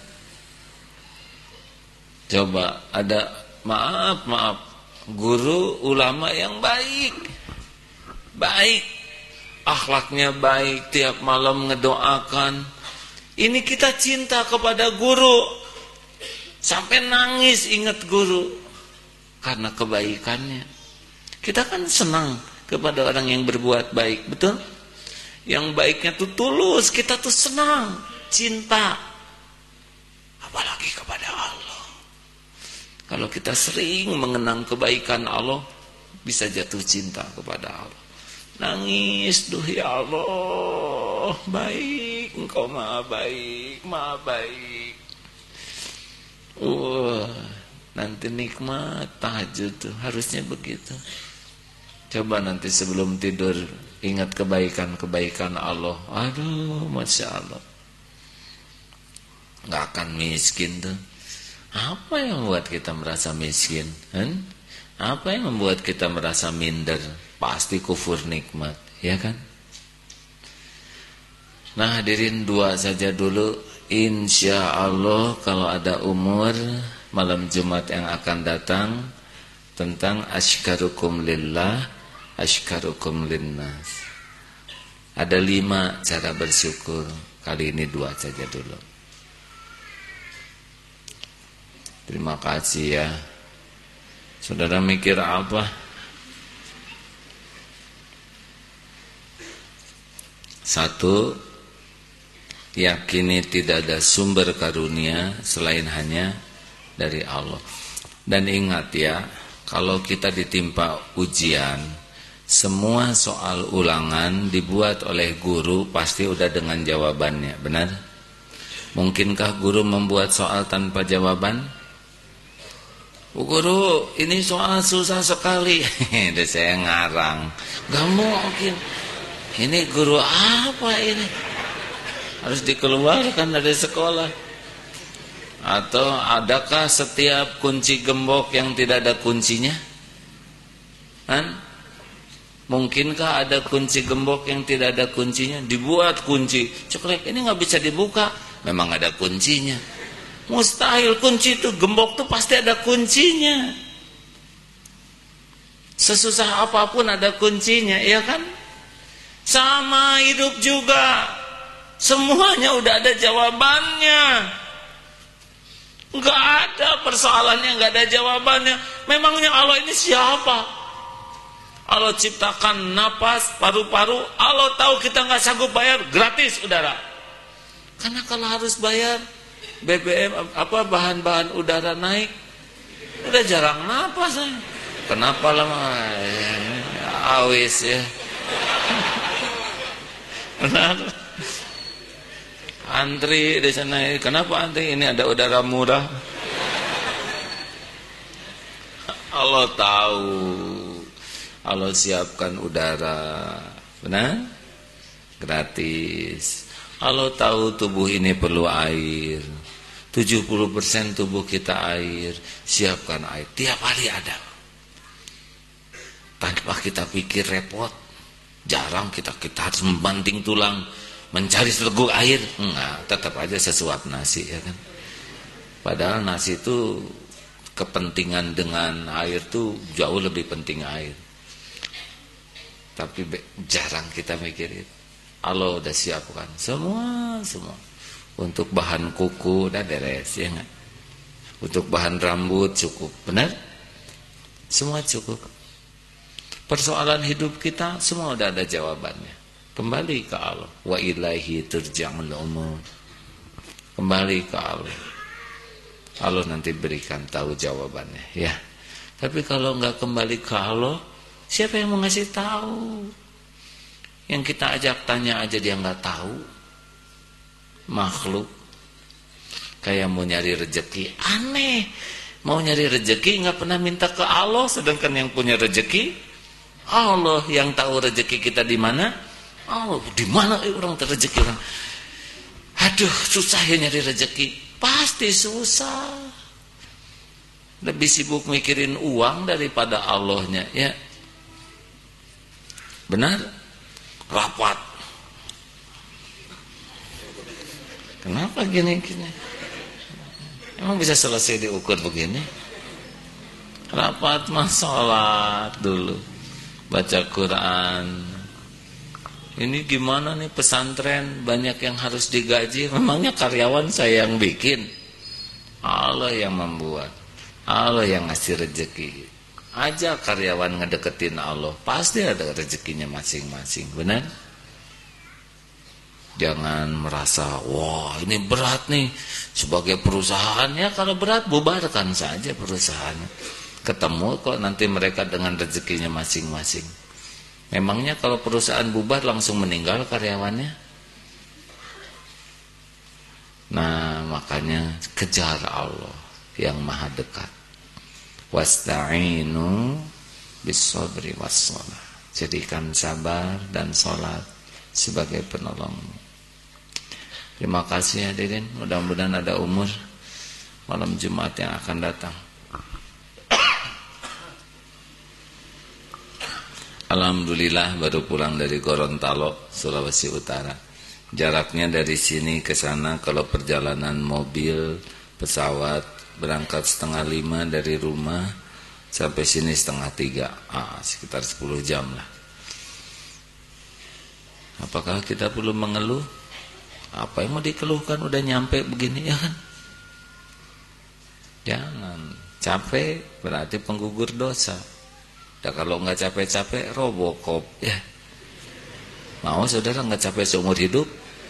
S1: Coba ada maaf guru ulama yang baik, akhlaknya baik, tiap malam ngedoakan. Ini kita cinta kepada guru, sampai nangis ingat guru karena kebaikannya. Kita kan senang kepada orang yang berbuat baik, betul? Yang baiknya tuh tulus, kita tuh senang, cinta. Apalagi kepada Allah. Kalau kita sering mengenang kebaikan Allah, bisa jatuh cinta kepada Allah. Nangis, duh ya Allah, baik, engkau maha baik, maha baik. Nanti nikmat tahajud tuh, harusnya begitu. Coba nanti sebelum tidur, ingat kebaikan-kebaikan Allah. Aduh, Masya Allah. Gak akan miskin tuh. Apa yang membuat kita merasa miskin? Apa yang membuat kita merasa minder? Pasti kufur nikmat, ya kan? Nah, hadirin, 2 saja dulu. Insya Allah kalau ada umur malam Jumat yang akan datang tentang asykarukum lillah, asykarukum linnas. Ada 5 cara bersyukur. Kali ini 2 saja dulu. Terima kasih ya. Saudara mikir apa? Satu, yakini tidak ada sumber karunia selain hanya dari Allah. Dan ingat ya, kalau kita ditimpa ujian, semua soal ulangan dibuat oleh guru pasti udah dengan jawabannya, benar? Mungkinkah guru membuat soal tanpa jawaban? Bu guru, ini soal susah sekali. Udah saya ngarang. Gak mungkin. Ini guru apa ini? Harus dikeluarkan dari sekolah. Atau adakah setiap kunci gembok yang tidak ada kuncinya? Mungkinkah ada kunci gembok yang tidak ada kuncinya? Dibuat kunci. Ceklek, ini gak bisa dibuka. Memang ada kuncinya. Mustahil, kunci itu, gembok itu pasti ada kuncinya. Sesusah apapun ada kuncinya, ya kan? Sama hidup juga. Semuanya udah ada jawabannya. Enggak ada persoalannya, enggak ada jawabannya. Memangnya Allah ini siapa? Allah ciptakan napas, paru-paru. Allah tahu kita enggak sanggup bayar, gratis udara. Karena kalau harus bayar BBM bahan-bahan udara naik, udah jarang napas saya. Kenapa lama? Awis ya. Benar. Antri di sana. Kenapa antri? Ini ada udara murah. Allah tahu. Allah siapkan udara. Benar? Gratis. Allah tahu tubuh ini perlu air. 70% tubuh kita air. Siapkan air. Tiap hari ada. Tanpa kita pikir repot. Jarang kita harus membanting tulang mencari seteguk air. Enggak, tetap aja sesuap nasi, ya kan. Padahal nasi itu kepentingan dengan air itu jauh lebih penting air. Tapi jarang kita mikirin. Allah udah siapkan semua. Untuk bahan kuku udah beres, ya enggak? Untuk bahan rambut cukup, benar? Semua cukup. Persoalan hidup kita semua udah ada jawabannya. Kembali ke Allah. Wa ilaihi turja'ul umur. Kembali ke Allah. Allah nanti berikan tahu jawabannya, ya. Tapi kalau enggak kembali ke Allah, siapa yang mau ngasih tahu? Yang kita ajak tanya aja dia enggak tahu. Makhluk kayak mau nyari rezeki, aneh. Mau nyari rezeki enggak pernah minta ke Allah, sedangkan yang punya rezeki Allah. Yang tahu rezeki kita di mana? Allah. Di mana orang terrezeki orang? Aduh, susah ya nyari rezeki. Pasti susah. Lebih sibuk mikirin uang daripada Allahnya, ya. Benar? Rapat. Kenapa gini? Emang bisa selesai diukur begini? Rapat mah sholat dulu, baca Quran. Ini gimana nih pesantren, banyak yang harus digaji. Memangnya karyawan saya yang bikin? Allah yang membuat, Allah yang ngasih rezeki. Aja karyawan ngedeketin Allah, pasti ada rezekinya masing-masing, benar? Jangan merasa, wah ini berat nih sebagai perusahaan. Ya kalau berat bubarkan saja perusahaannya. Ketemu kok nanti mereka dengan rezekinya masing-masing. Memangnya kalau perusahaan bubar langsung meninggal karyawannya? Nah makanya kejar Allah yang maha dekat. Wasta'inu bis-sabri was-shalah. Jadikan sabar dan sholat sebagai penolongmu. Terima kasih hadirin, mudah-mudahan ada umur malam Jumat yang akan datang. Alhamdulillah baru pulang dari Gorontalo, Sulawesi Utara. Jaraknya dari sini ke sana kalau perjalanan mobil, pesawat, berangkat 4:30 dari rumah sampai sini 2:30. Sekitar 10 jam lah. Apakah kita perlu mengeluh? Apa yang mau dikeluhkan, udah nyampe begini ya kan? Jangan. Capek berarti penggugur dosa. Dan kalau nggak capek-capek, Robocop ya. Mau saudara nggak capek seumur hidup?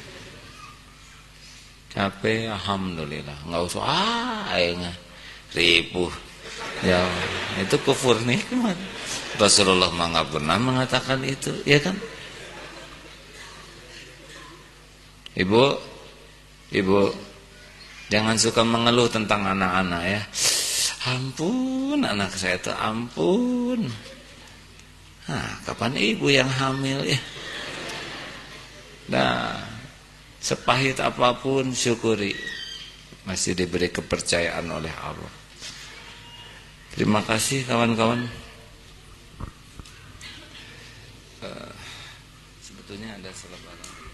S1: Capek, alhamdulillah. Nggak usah, ribu. Ya, itu kufur nikmat. Rasulullah nggak pernah mengatakan itu, ya kan? Ibu, jangan suka mengeluh tentang anak-anak ya. Ampun, anak saya itu ampun. Kapan ibu yang hamil ya? Nah, sepahit apapun syukuri, masih diberi kepercayaan oleh Allah. Terima kasih kawan-kawan. Sebetulnya ada selebaran.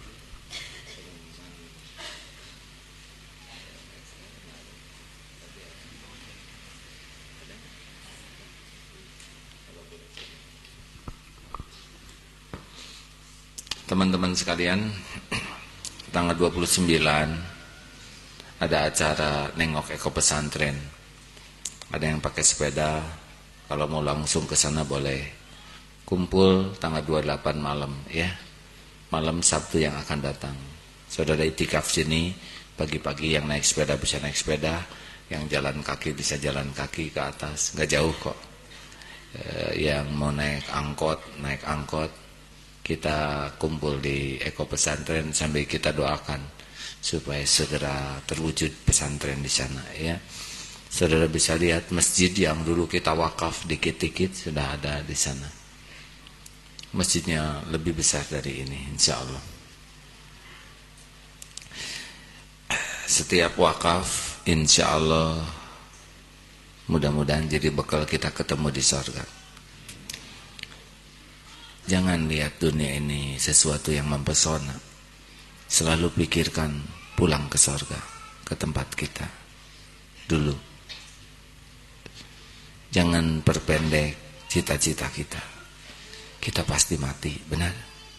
S1: Teman-teman sekalian, tanggal 29 ada acara nengok Eko Pesantren. Ada yang pakai sepeda, kalau mau langsung ke sana boleh. Kumpul tanggal 28 malam ya. Malam Sabtu yang akan datang. Saudara itikaf sini, pagi-pagi yang naik sepeda bisa naik sepeda, yang jalan kaki bisa jalan kaki ke atas, enggak jauh kok. Yang mau naik angkot. Kita kumpul di Eko Pesantren sambil kita doakan supaya segera terwujud pesantren di sana ya. Saudara bisa lihat masjid yang dulu kita wakaf dikit-dikit sudah ada di sana. Masjidnya lebih besar dari ini insyaallah. Setiap wakaf insyaallah mudah-mudahan jadi bekal kita ketemu di surga. Jangan lihat dunia ini sesuatu yang mempesona. Selalu pikirkan pulang ke surga, ke tempat kita dulu. Jangan perpendek cita-cita kita. Kita pasti mati, benar?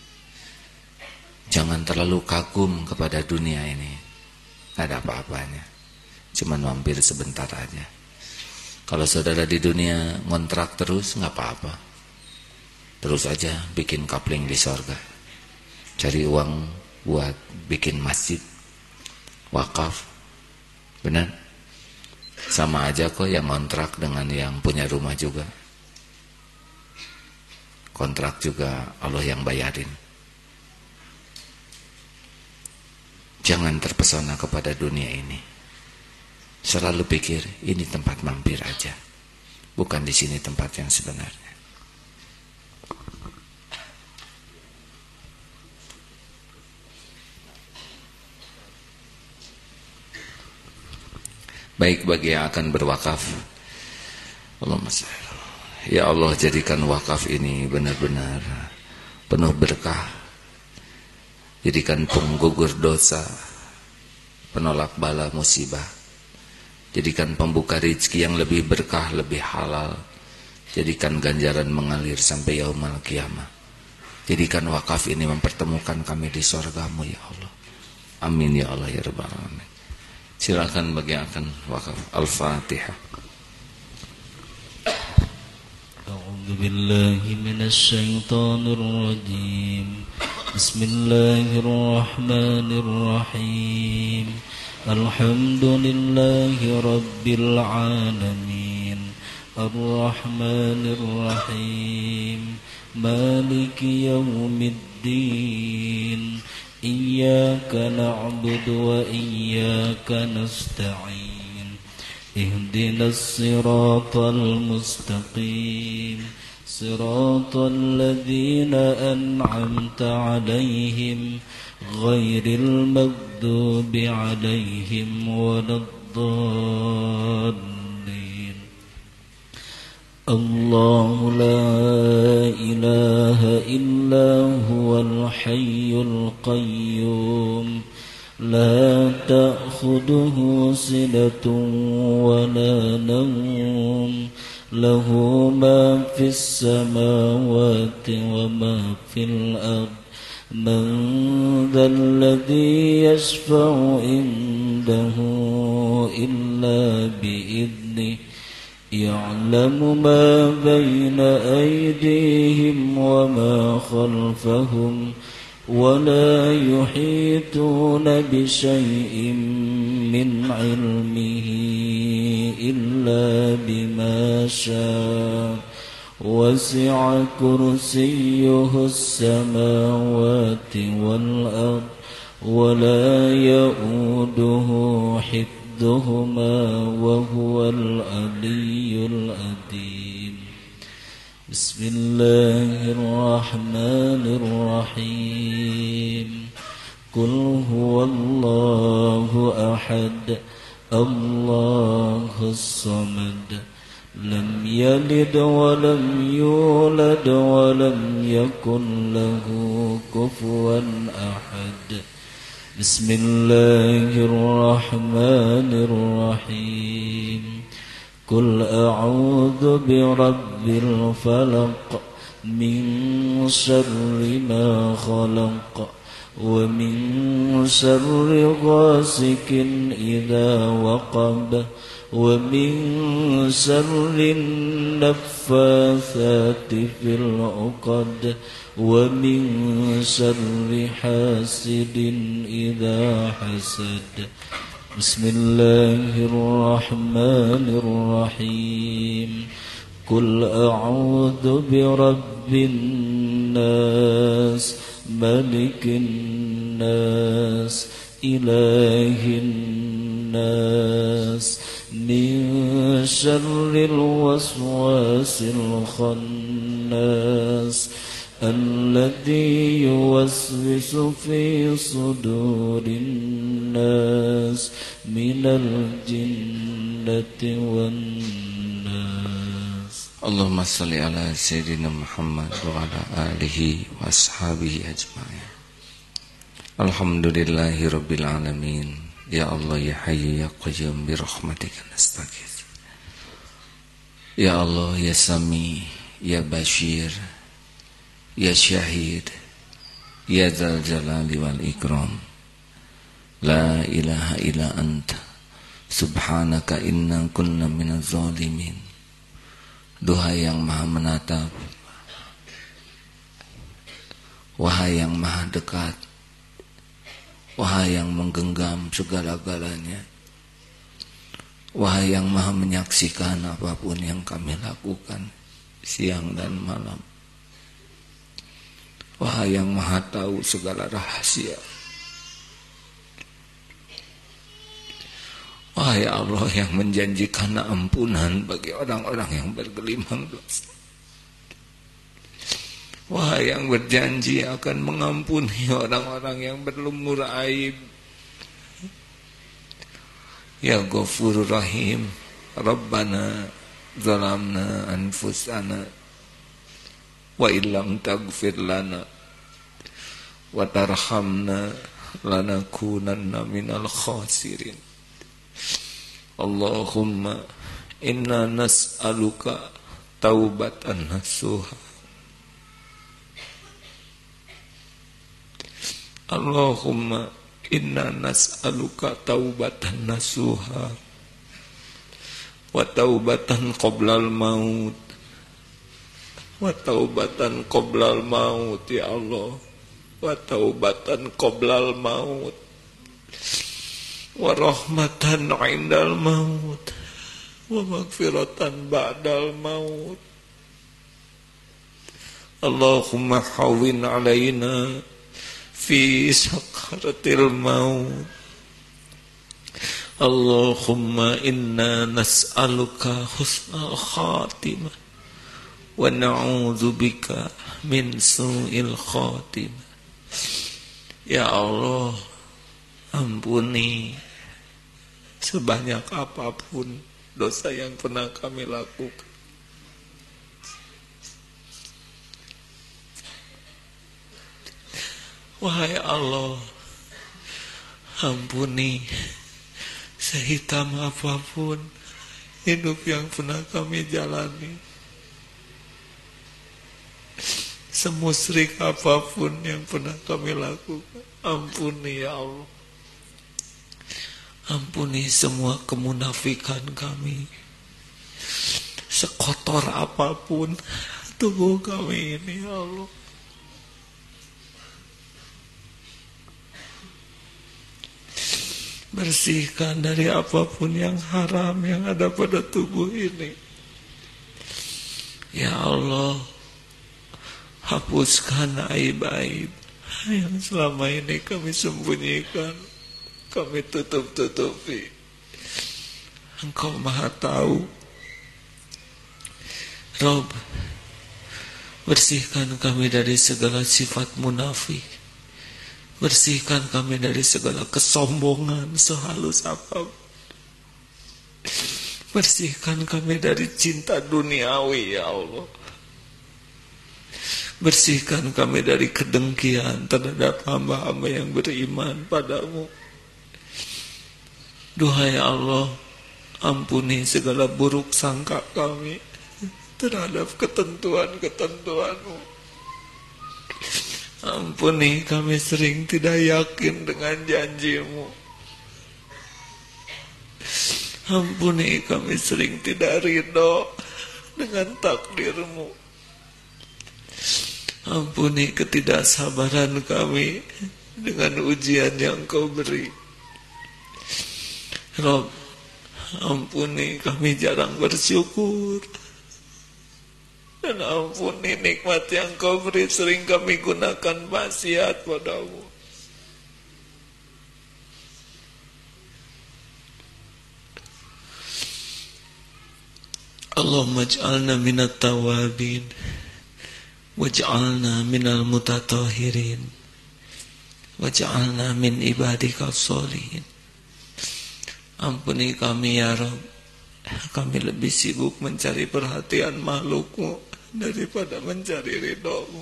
S1: Jangan terlalu kagum kepada dunia ini. Gak ada apa-apanya. Cuman mampir sebentar aja. Kalau saudara di dunia ngontrak terus, gak apa-apa. Terus aja bikin kapling di sorga. Cari uang buat bikin masjid, wakaf. Benar? Sama aja kok yang kontrak dengan yang punya rumah juga. Kontrak juga Allah yang bayarin. Jangan terpesona kepada dunia ini. Selalu pikir ini tempat mampir aja. Bukan di sini tempat yang sebenarnya. Baik bagi yang akan berwakaf, Allahumma shalli. Ya Allah, jadikan wakaf ini benar-benar penuh berkah. Jadikan penggugur dosa, penolak bala musibah. Jadikan pembuka rezeki yang lebih berkah, lebih halal. Jadikan ganjaran mengalir sampai yaumul qiyamah. Jadikan wakaf ini mempertemukan kami di surga-Mu ya Allah. Amin ya Allah ya rabbal alamin. Silakan bagi yang akan wakaf. Al-Fatihah.
S2: A'udzu billahi minasy syaithanir rajim. Bismillahirrahmanirrahim. Alhamdulillahi rabbil alamin. Ar-Rahmanir Rahim. Maliki yaumiddin. Iyyaka na'budu wa iyyaka nasta'in. Ihdinas siratal mustaqim. Siratal ladzina an'amta 'alaihim ghairil maghdubi 'alaihim waladdallin. الضالين الله لا إله إلا هو الحي القيوم لا تأخذه سنة ولا نوم له ما في السماوات وما في الأرض من ذا الذي يشفع عنده إلا بإذنه يعلم ما بين أيديهم وما خلفهم ولا يحيطون بشيء من علمه إلا بما شاء وسع كرسيه السماوات والأرض ولا يؤوده حفظهما وهو العلي العظيم بسم الله الرحمن الرحيم قل هو الله أحد الله الصمد لم يلد ولم يولد ولم يكن له كفوا أحد بسم الله الرحمن الرحيم قل أعوذ برب الفلق من شر ما خلق ومن شر غاسق إذا وقب ومن شر النفاثات في العقد ومن شر حاسد إذا حسد بسم الله الرحمن الرحيم قل أعوذ برب الناس ملك الناس إله الناس من شر الوسواس الخناس الذي يوسوس في صدور الناس من الجنة والناس
S1: اللهم صل على سيدنا محمد وعلى آله وأصحابه أجمعين Alhamdulillahi Rabbil Alamin. Ya Allah ya Hayyu ya Qayyum birahmatika nastaghith. Ya Allah ya Sami ya Bashir ya Syahid ya Dzal Jalali wal Ikram. La ilaha illa anta subhanaka inna kunna minaz zalimin. Duhai yang maha menatap, wahai yang maha dekat, wahai yang menggenggam segala-galanya, wahai yang maha menyaksikan apapun yang kami lakukan siang dan malam, wahai yang maha tahu segala rahasia, wahai Allah yang menjanjikan ampunan bagi orang-orang yang bergelimang dosa, wahai yang berjanji akan mengampuni orang-orang yang berlumur aib. Ya Ghafurur Rahim, Rabbana zalamna anfusana wa illam taghfir lana wa tarhamna lanakunanna minal khasirin. Allahumma inna nas'aluka taubatan nasuha. Allahumma inna nas'aluka taubatan nasuha wa taubatan qoblal maut wa taubatan qoblal maut ya Allah, wa taubatan qoblal maut wa rahmatan indal maut wa maghfiratan ba'dal maut. Allahumma hawwin alaina fi sakaratil maut. Allahumma inna nas'aluka husnal khatimah wa na'udzubika min su'il khatimah. Ya Allah, ampuni sebanyak apapun dosa yang pernah kami lakukan. Wahai Allah, ampuni sehitam apapun hidup yang pernah kami jalani, semusyrik apapun yang pernah kami lakukan. Ampuni ya Allah. Ampuni semua kemunafikan kami, sekotor apapun tubuh kami ini ya Allah. Bersihkan dari apapun yang haram yang ada pada tubuh ini. Ya Allah, hapuskan aib-aib yang selama ini kami sembunyikan, kami tutup-tutupi. Engkau Maha Tahu. Rob, bersihkan kami dari segala sifat munafik. Bersihkan kami dari segala kesombongan sehalus apapun. Bersihkan kami dari cinta duniawi ya Allah. Bersihkan kami dari kedengkian terhadap hamba-hamba yang beriman padamu. Duhai Allah, ampuni segala buruk sangka kami terhadap ketentuan-ketentuan-Mu. Ampuni kami sering tidak yakin dengan janji-Mu. Ampuni kami sering tidak ridho dengan takdir-Mu. Ampuni ketidaksabaran kami dengan ujian yang Kau beri. Rob, ampuni kami jarang bersyukur. Dan ampuni nikmat yang Kau beri sering kami gunakan maksiat padamu. Allahumma ij'alna minat tawabin waj'alna minal mutatahirin waj'alna min ibadika sholihin. Ampuni kami ya Rabb, kami lebih sibuk mencari perhatian makhluk-Mu daripada mencari ridho-Mu.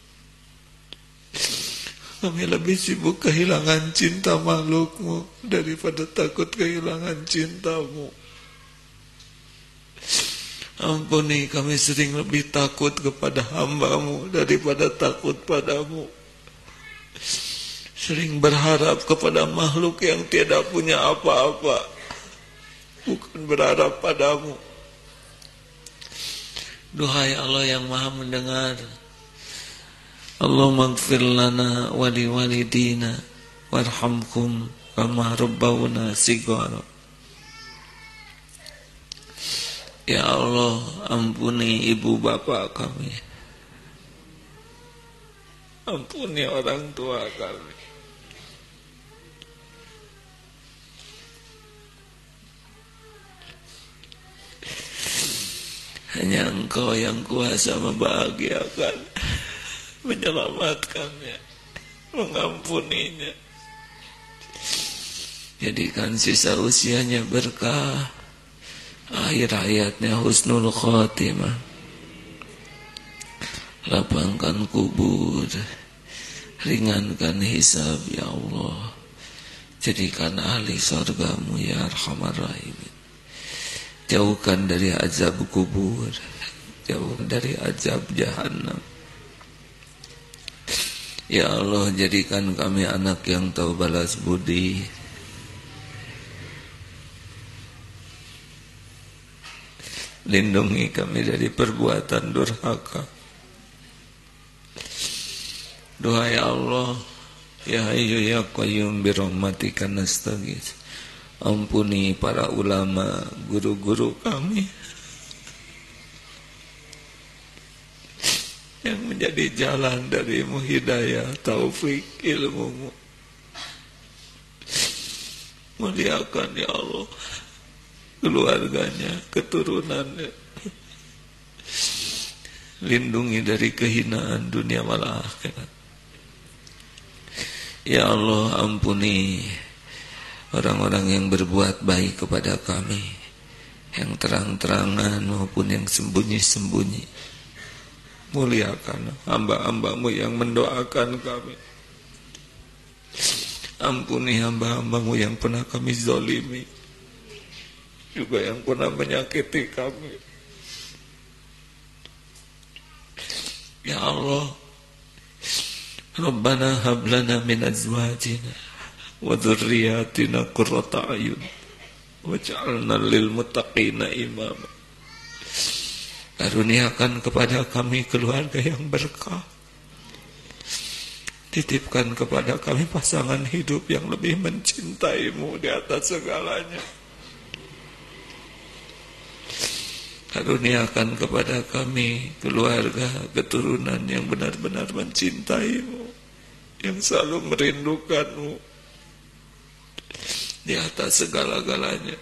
S1: Kami lebih sibuk kehilangan cinta makhluk-Mu daripada takut kehilangan cinta-Mu. Ampuni kami sering lebih takut kepada hamba-Mu daripada takut padamu. Sering berharap kepada makhluk yang tiada punya apa-apa, bukan berharap padamu. Duhai Allah yang Maha mendengar, Allahumma ighfir lana wa li walidina warhamhum kama rabbawna shighara. Ya Allah, ampuni ibu bapa kami. Ampuni orang tua kami. Hanya Engkau yang kuasa membahagiakan, menyelamatkannya, mengampuninya. Jadikan sisa usianya berkah, akhir hayatnya husnul khatimah. Lapangkan kubur, ringankan hisab ya Allah. Jadikan ahli surga-Mu ya Arhamar Rahimin. Jauhkan dari azab kubur, jauhkan dari azab jahannam. Ya Allah, jadikan kami anak yang tahu balas budi. Lindungi kami dari perbuatan durhaka. Duhai Allah, ya Hayyu ya Qayyum bi rahmatika nastaghits. Ampuni para ulama, guru-guru kami yang menjadi jalan dari-Mu hidayah, taufik, ilmu-Mu. Muliakan ya Allah keluarganya, keturunannya. Lindungi dari kehinaan dunia wal akhirat. Ya Allah, ampuni orang-orang yang berbuat baik kepada kami, yang terang-terangan maupun yang sembunyi-sembunyi. Muliakan hamba-hambamu yang mendoakan kami. Ampuni hamba-hambamu yang pernah kami zalimi, juga yang pernah menyakiti kami. Ya Allah, Rabbana hab lana min azwajina wa dhurriyyatina qurrata a'yun waj'alna lil muttaqina imama. Karuniakan kepada kami keluarga yang berkah. Titipkan kepada kami pasangan hidup yang lebih mencintaimu di atas segalanya. Karuniakan kepada kami keluarga, keturunan yang benar-benar mencintaimu, yang selalu merindukanmu di atas segala-galanya.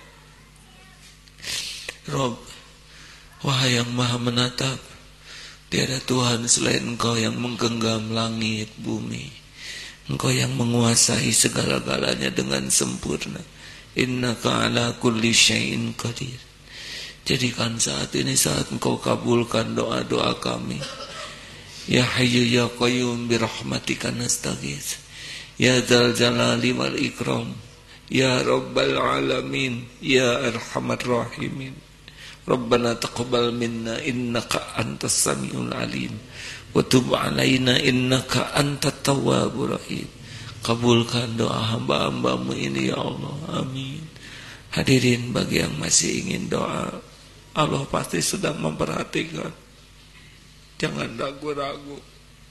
S1: Rob, wahai yang maha menatap, tiada Tuhan selain Engkau yang menggenggam langit bumi. Engkau yang menguasai segala-galanya dengan sempurna. Innaka ala kulli syai'in qadir. Jadikan saat ini saat Engkau kabulkan doa-doa kami. Ya Hayyu ya Qayyum birahmatika nastaghits. Ya Dzal Jalali wal Ikram. Ya Rabbal Alamin. Ya Arhamar Rahimin. Rabbana taqabbal minna innaka antas samiul alim wa tub alaina innaka antat tawwabur rahim. Kabulkan doa hamba-hambamu ini ya Allah. Amin. Hadirin, bagi yang masih ingin doa, Allah pasti sedang memperhatikan. Jangan ragu-ragu.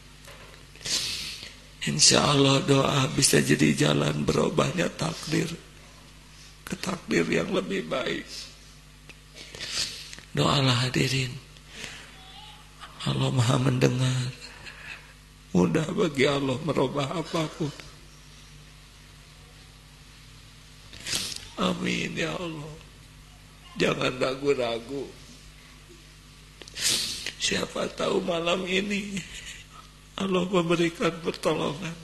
S1: Insya Allah doa bisa jadi jalan berubahnya takdir ke takdir yang lebih baik. Doalah hadirin. Allah maha mendengar. Mudah bagi Allah merubah apapun. Amin ya Allah. Jangan ragu-ragu. Siapa tahu malam ini Allah memberikan pertolongan.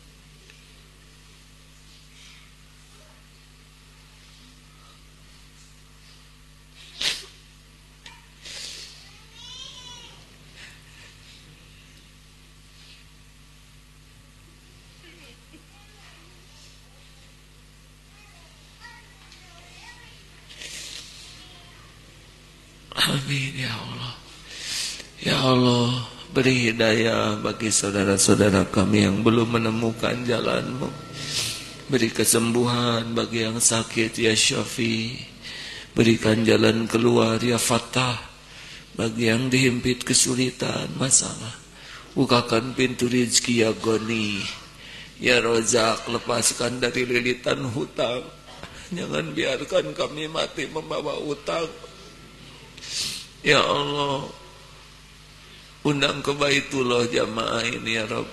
S1: Amin ya Allah. Ya Allah, beri hidayah bagi saudara-saudara kami yang belum menemukan jalan-Mu. Beri kesembuhan bagi yang sakit ya Syafi. Berikan jalan keluar ya Fattah bagi yang dihimpit kesulitan masalah. Bukakan pintu rezeki ya Goni. Ya Rozak, lepaskan dari lilitan hutang. Jangan biarkan kami mati membawa hutang. Ya Allah, undang ke Baitullah jamaah ini ya Rabb.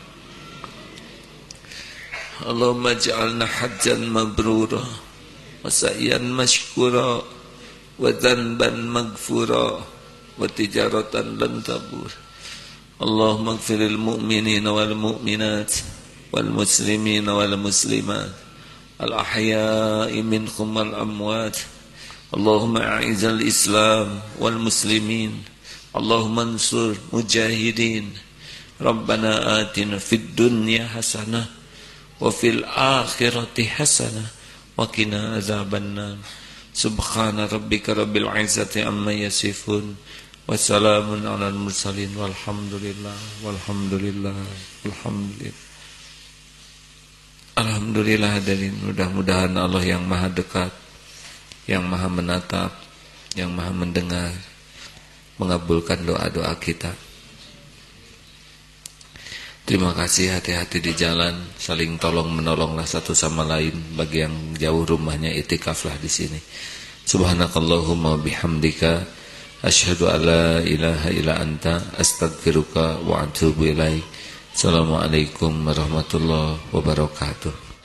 S1: Allahumma ja'alna hajjan mabrura wa sa'yan mashkura wa dhanban maghfura wa tijaratan lan tabur. Allahumma ighfiril mu'minina wal mu'minat wal muslimina wal muslimat al ahya'i minhum wal amwat. Allahumma a'izal Islam wal muslimin. Allahumma ansur mujahidin. Rabbana atina fid dunya hasanah wa fil akhirati hasanah wa qina azabannar. Subhana rabbika rabbil izzati amma yasifun wa salamun alal mursalin walhamdulillah. Alhamdulillah hadirin, mudah-mudahan Allah yang maha dekat, yang maha menatap, yang maha mendengar, mengabulkan doa-doa kita. Terima kasih, hati-hati di jalan, saling tolong menolonglah satu sama lain. Bagi yang jauh rumahnya, itikaflah di sini. Subhanakallahumma bihamdika asyhadu alla ilaha illa anta astaghfiruka wa atubu ilaik. Assalamualaikum warahmatullahi wabarakatuh.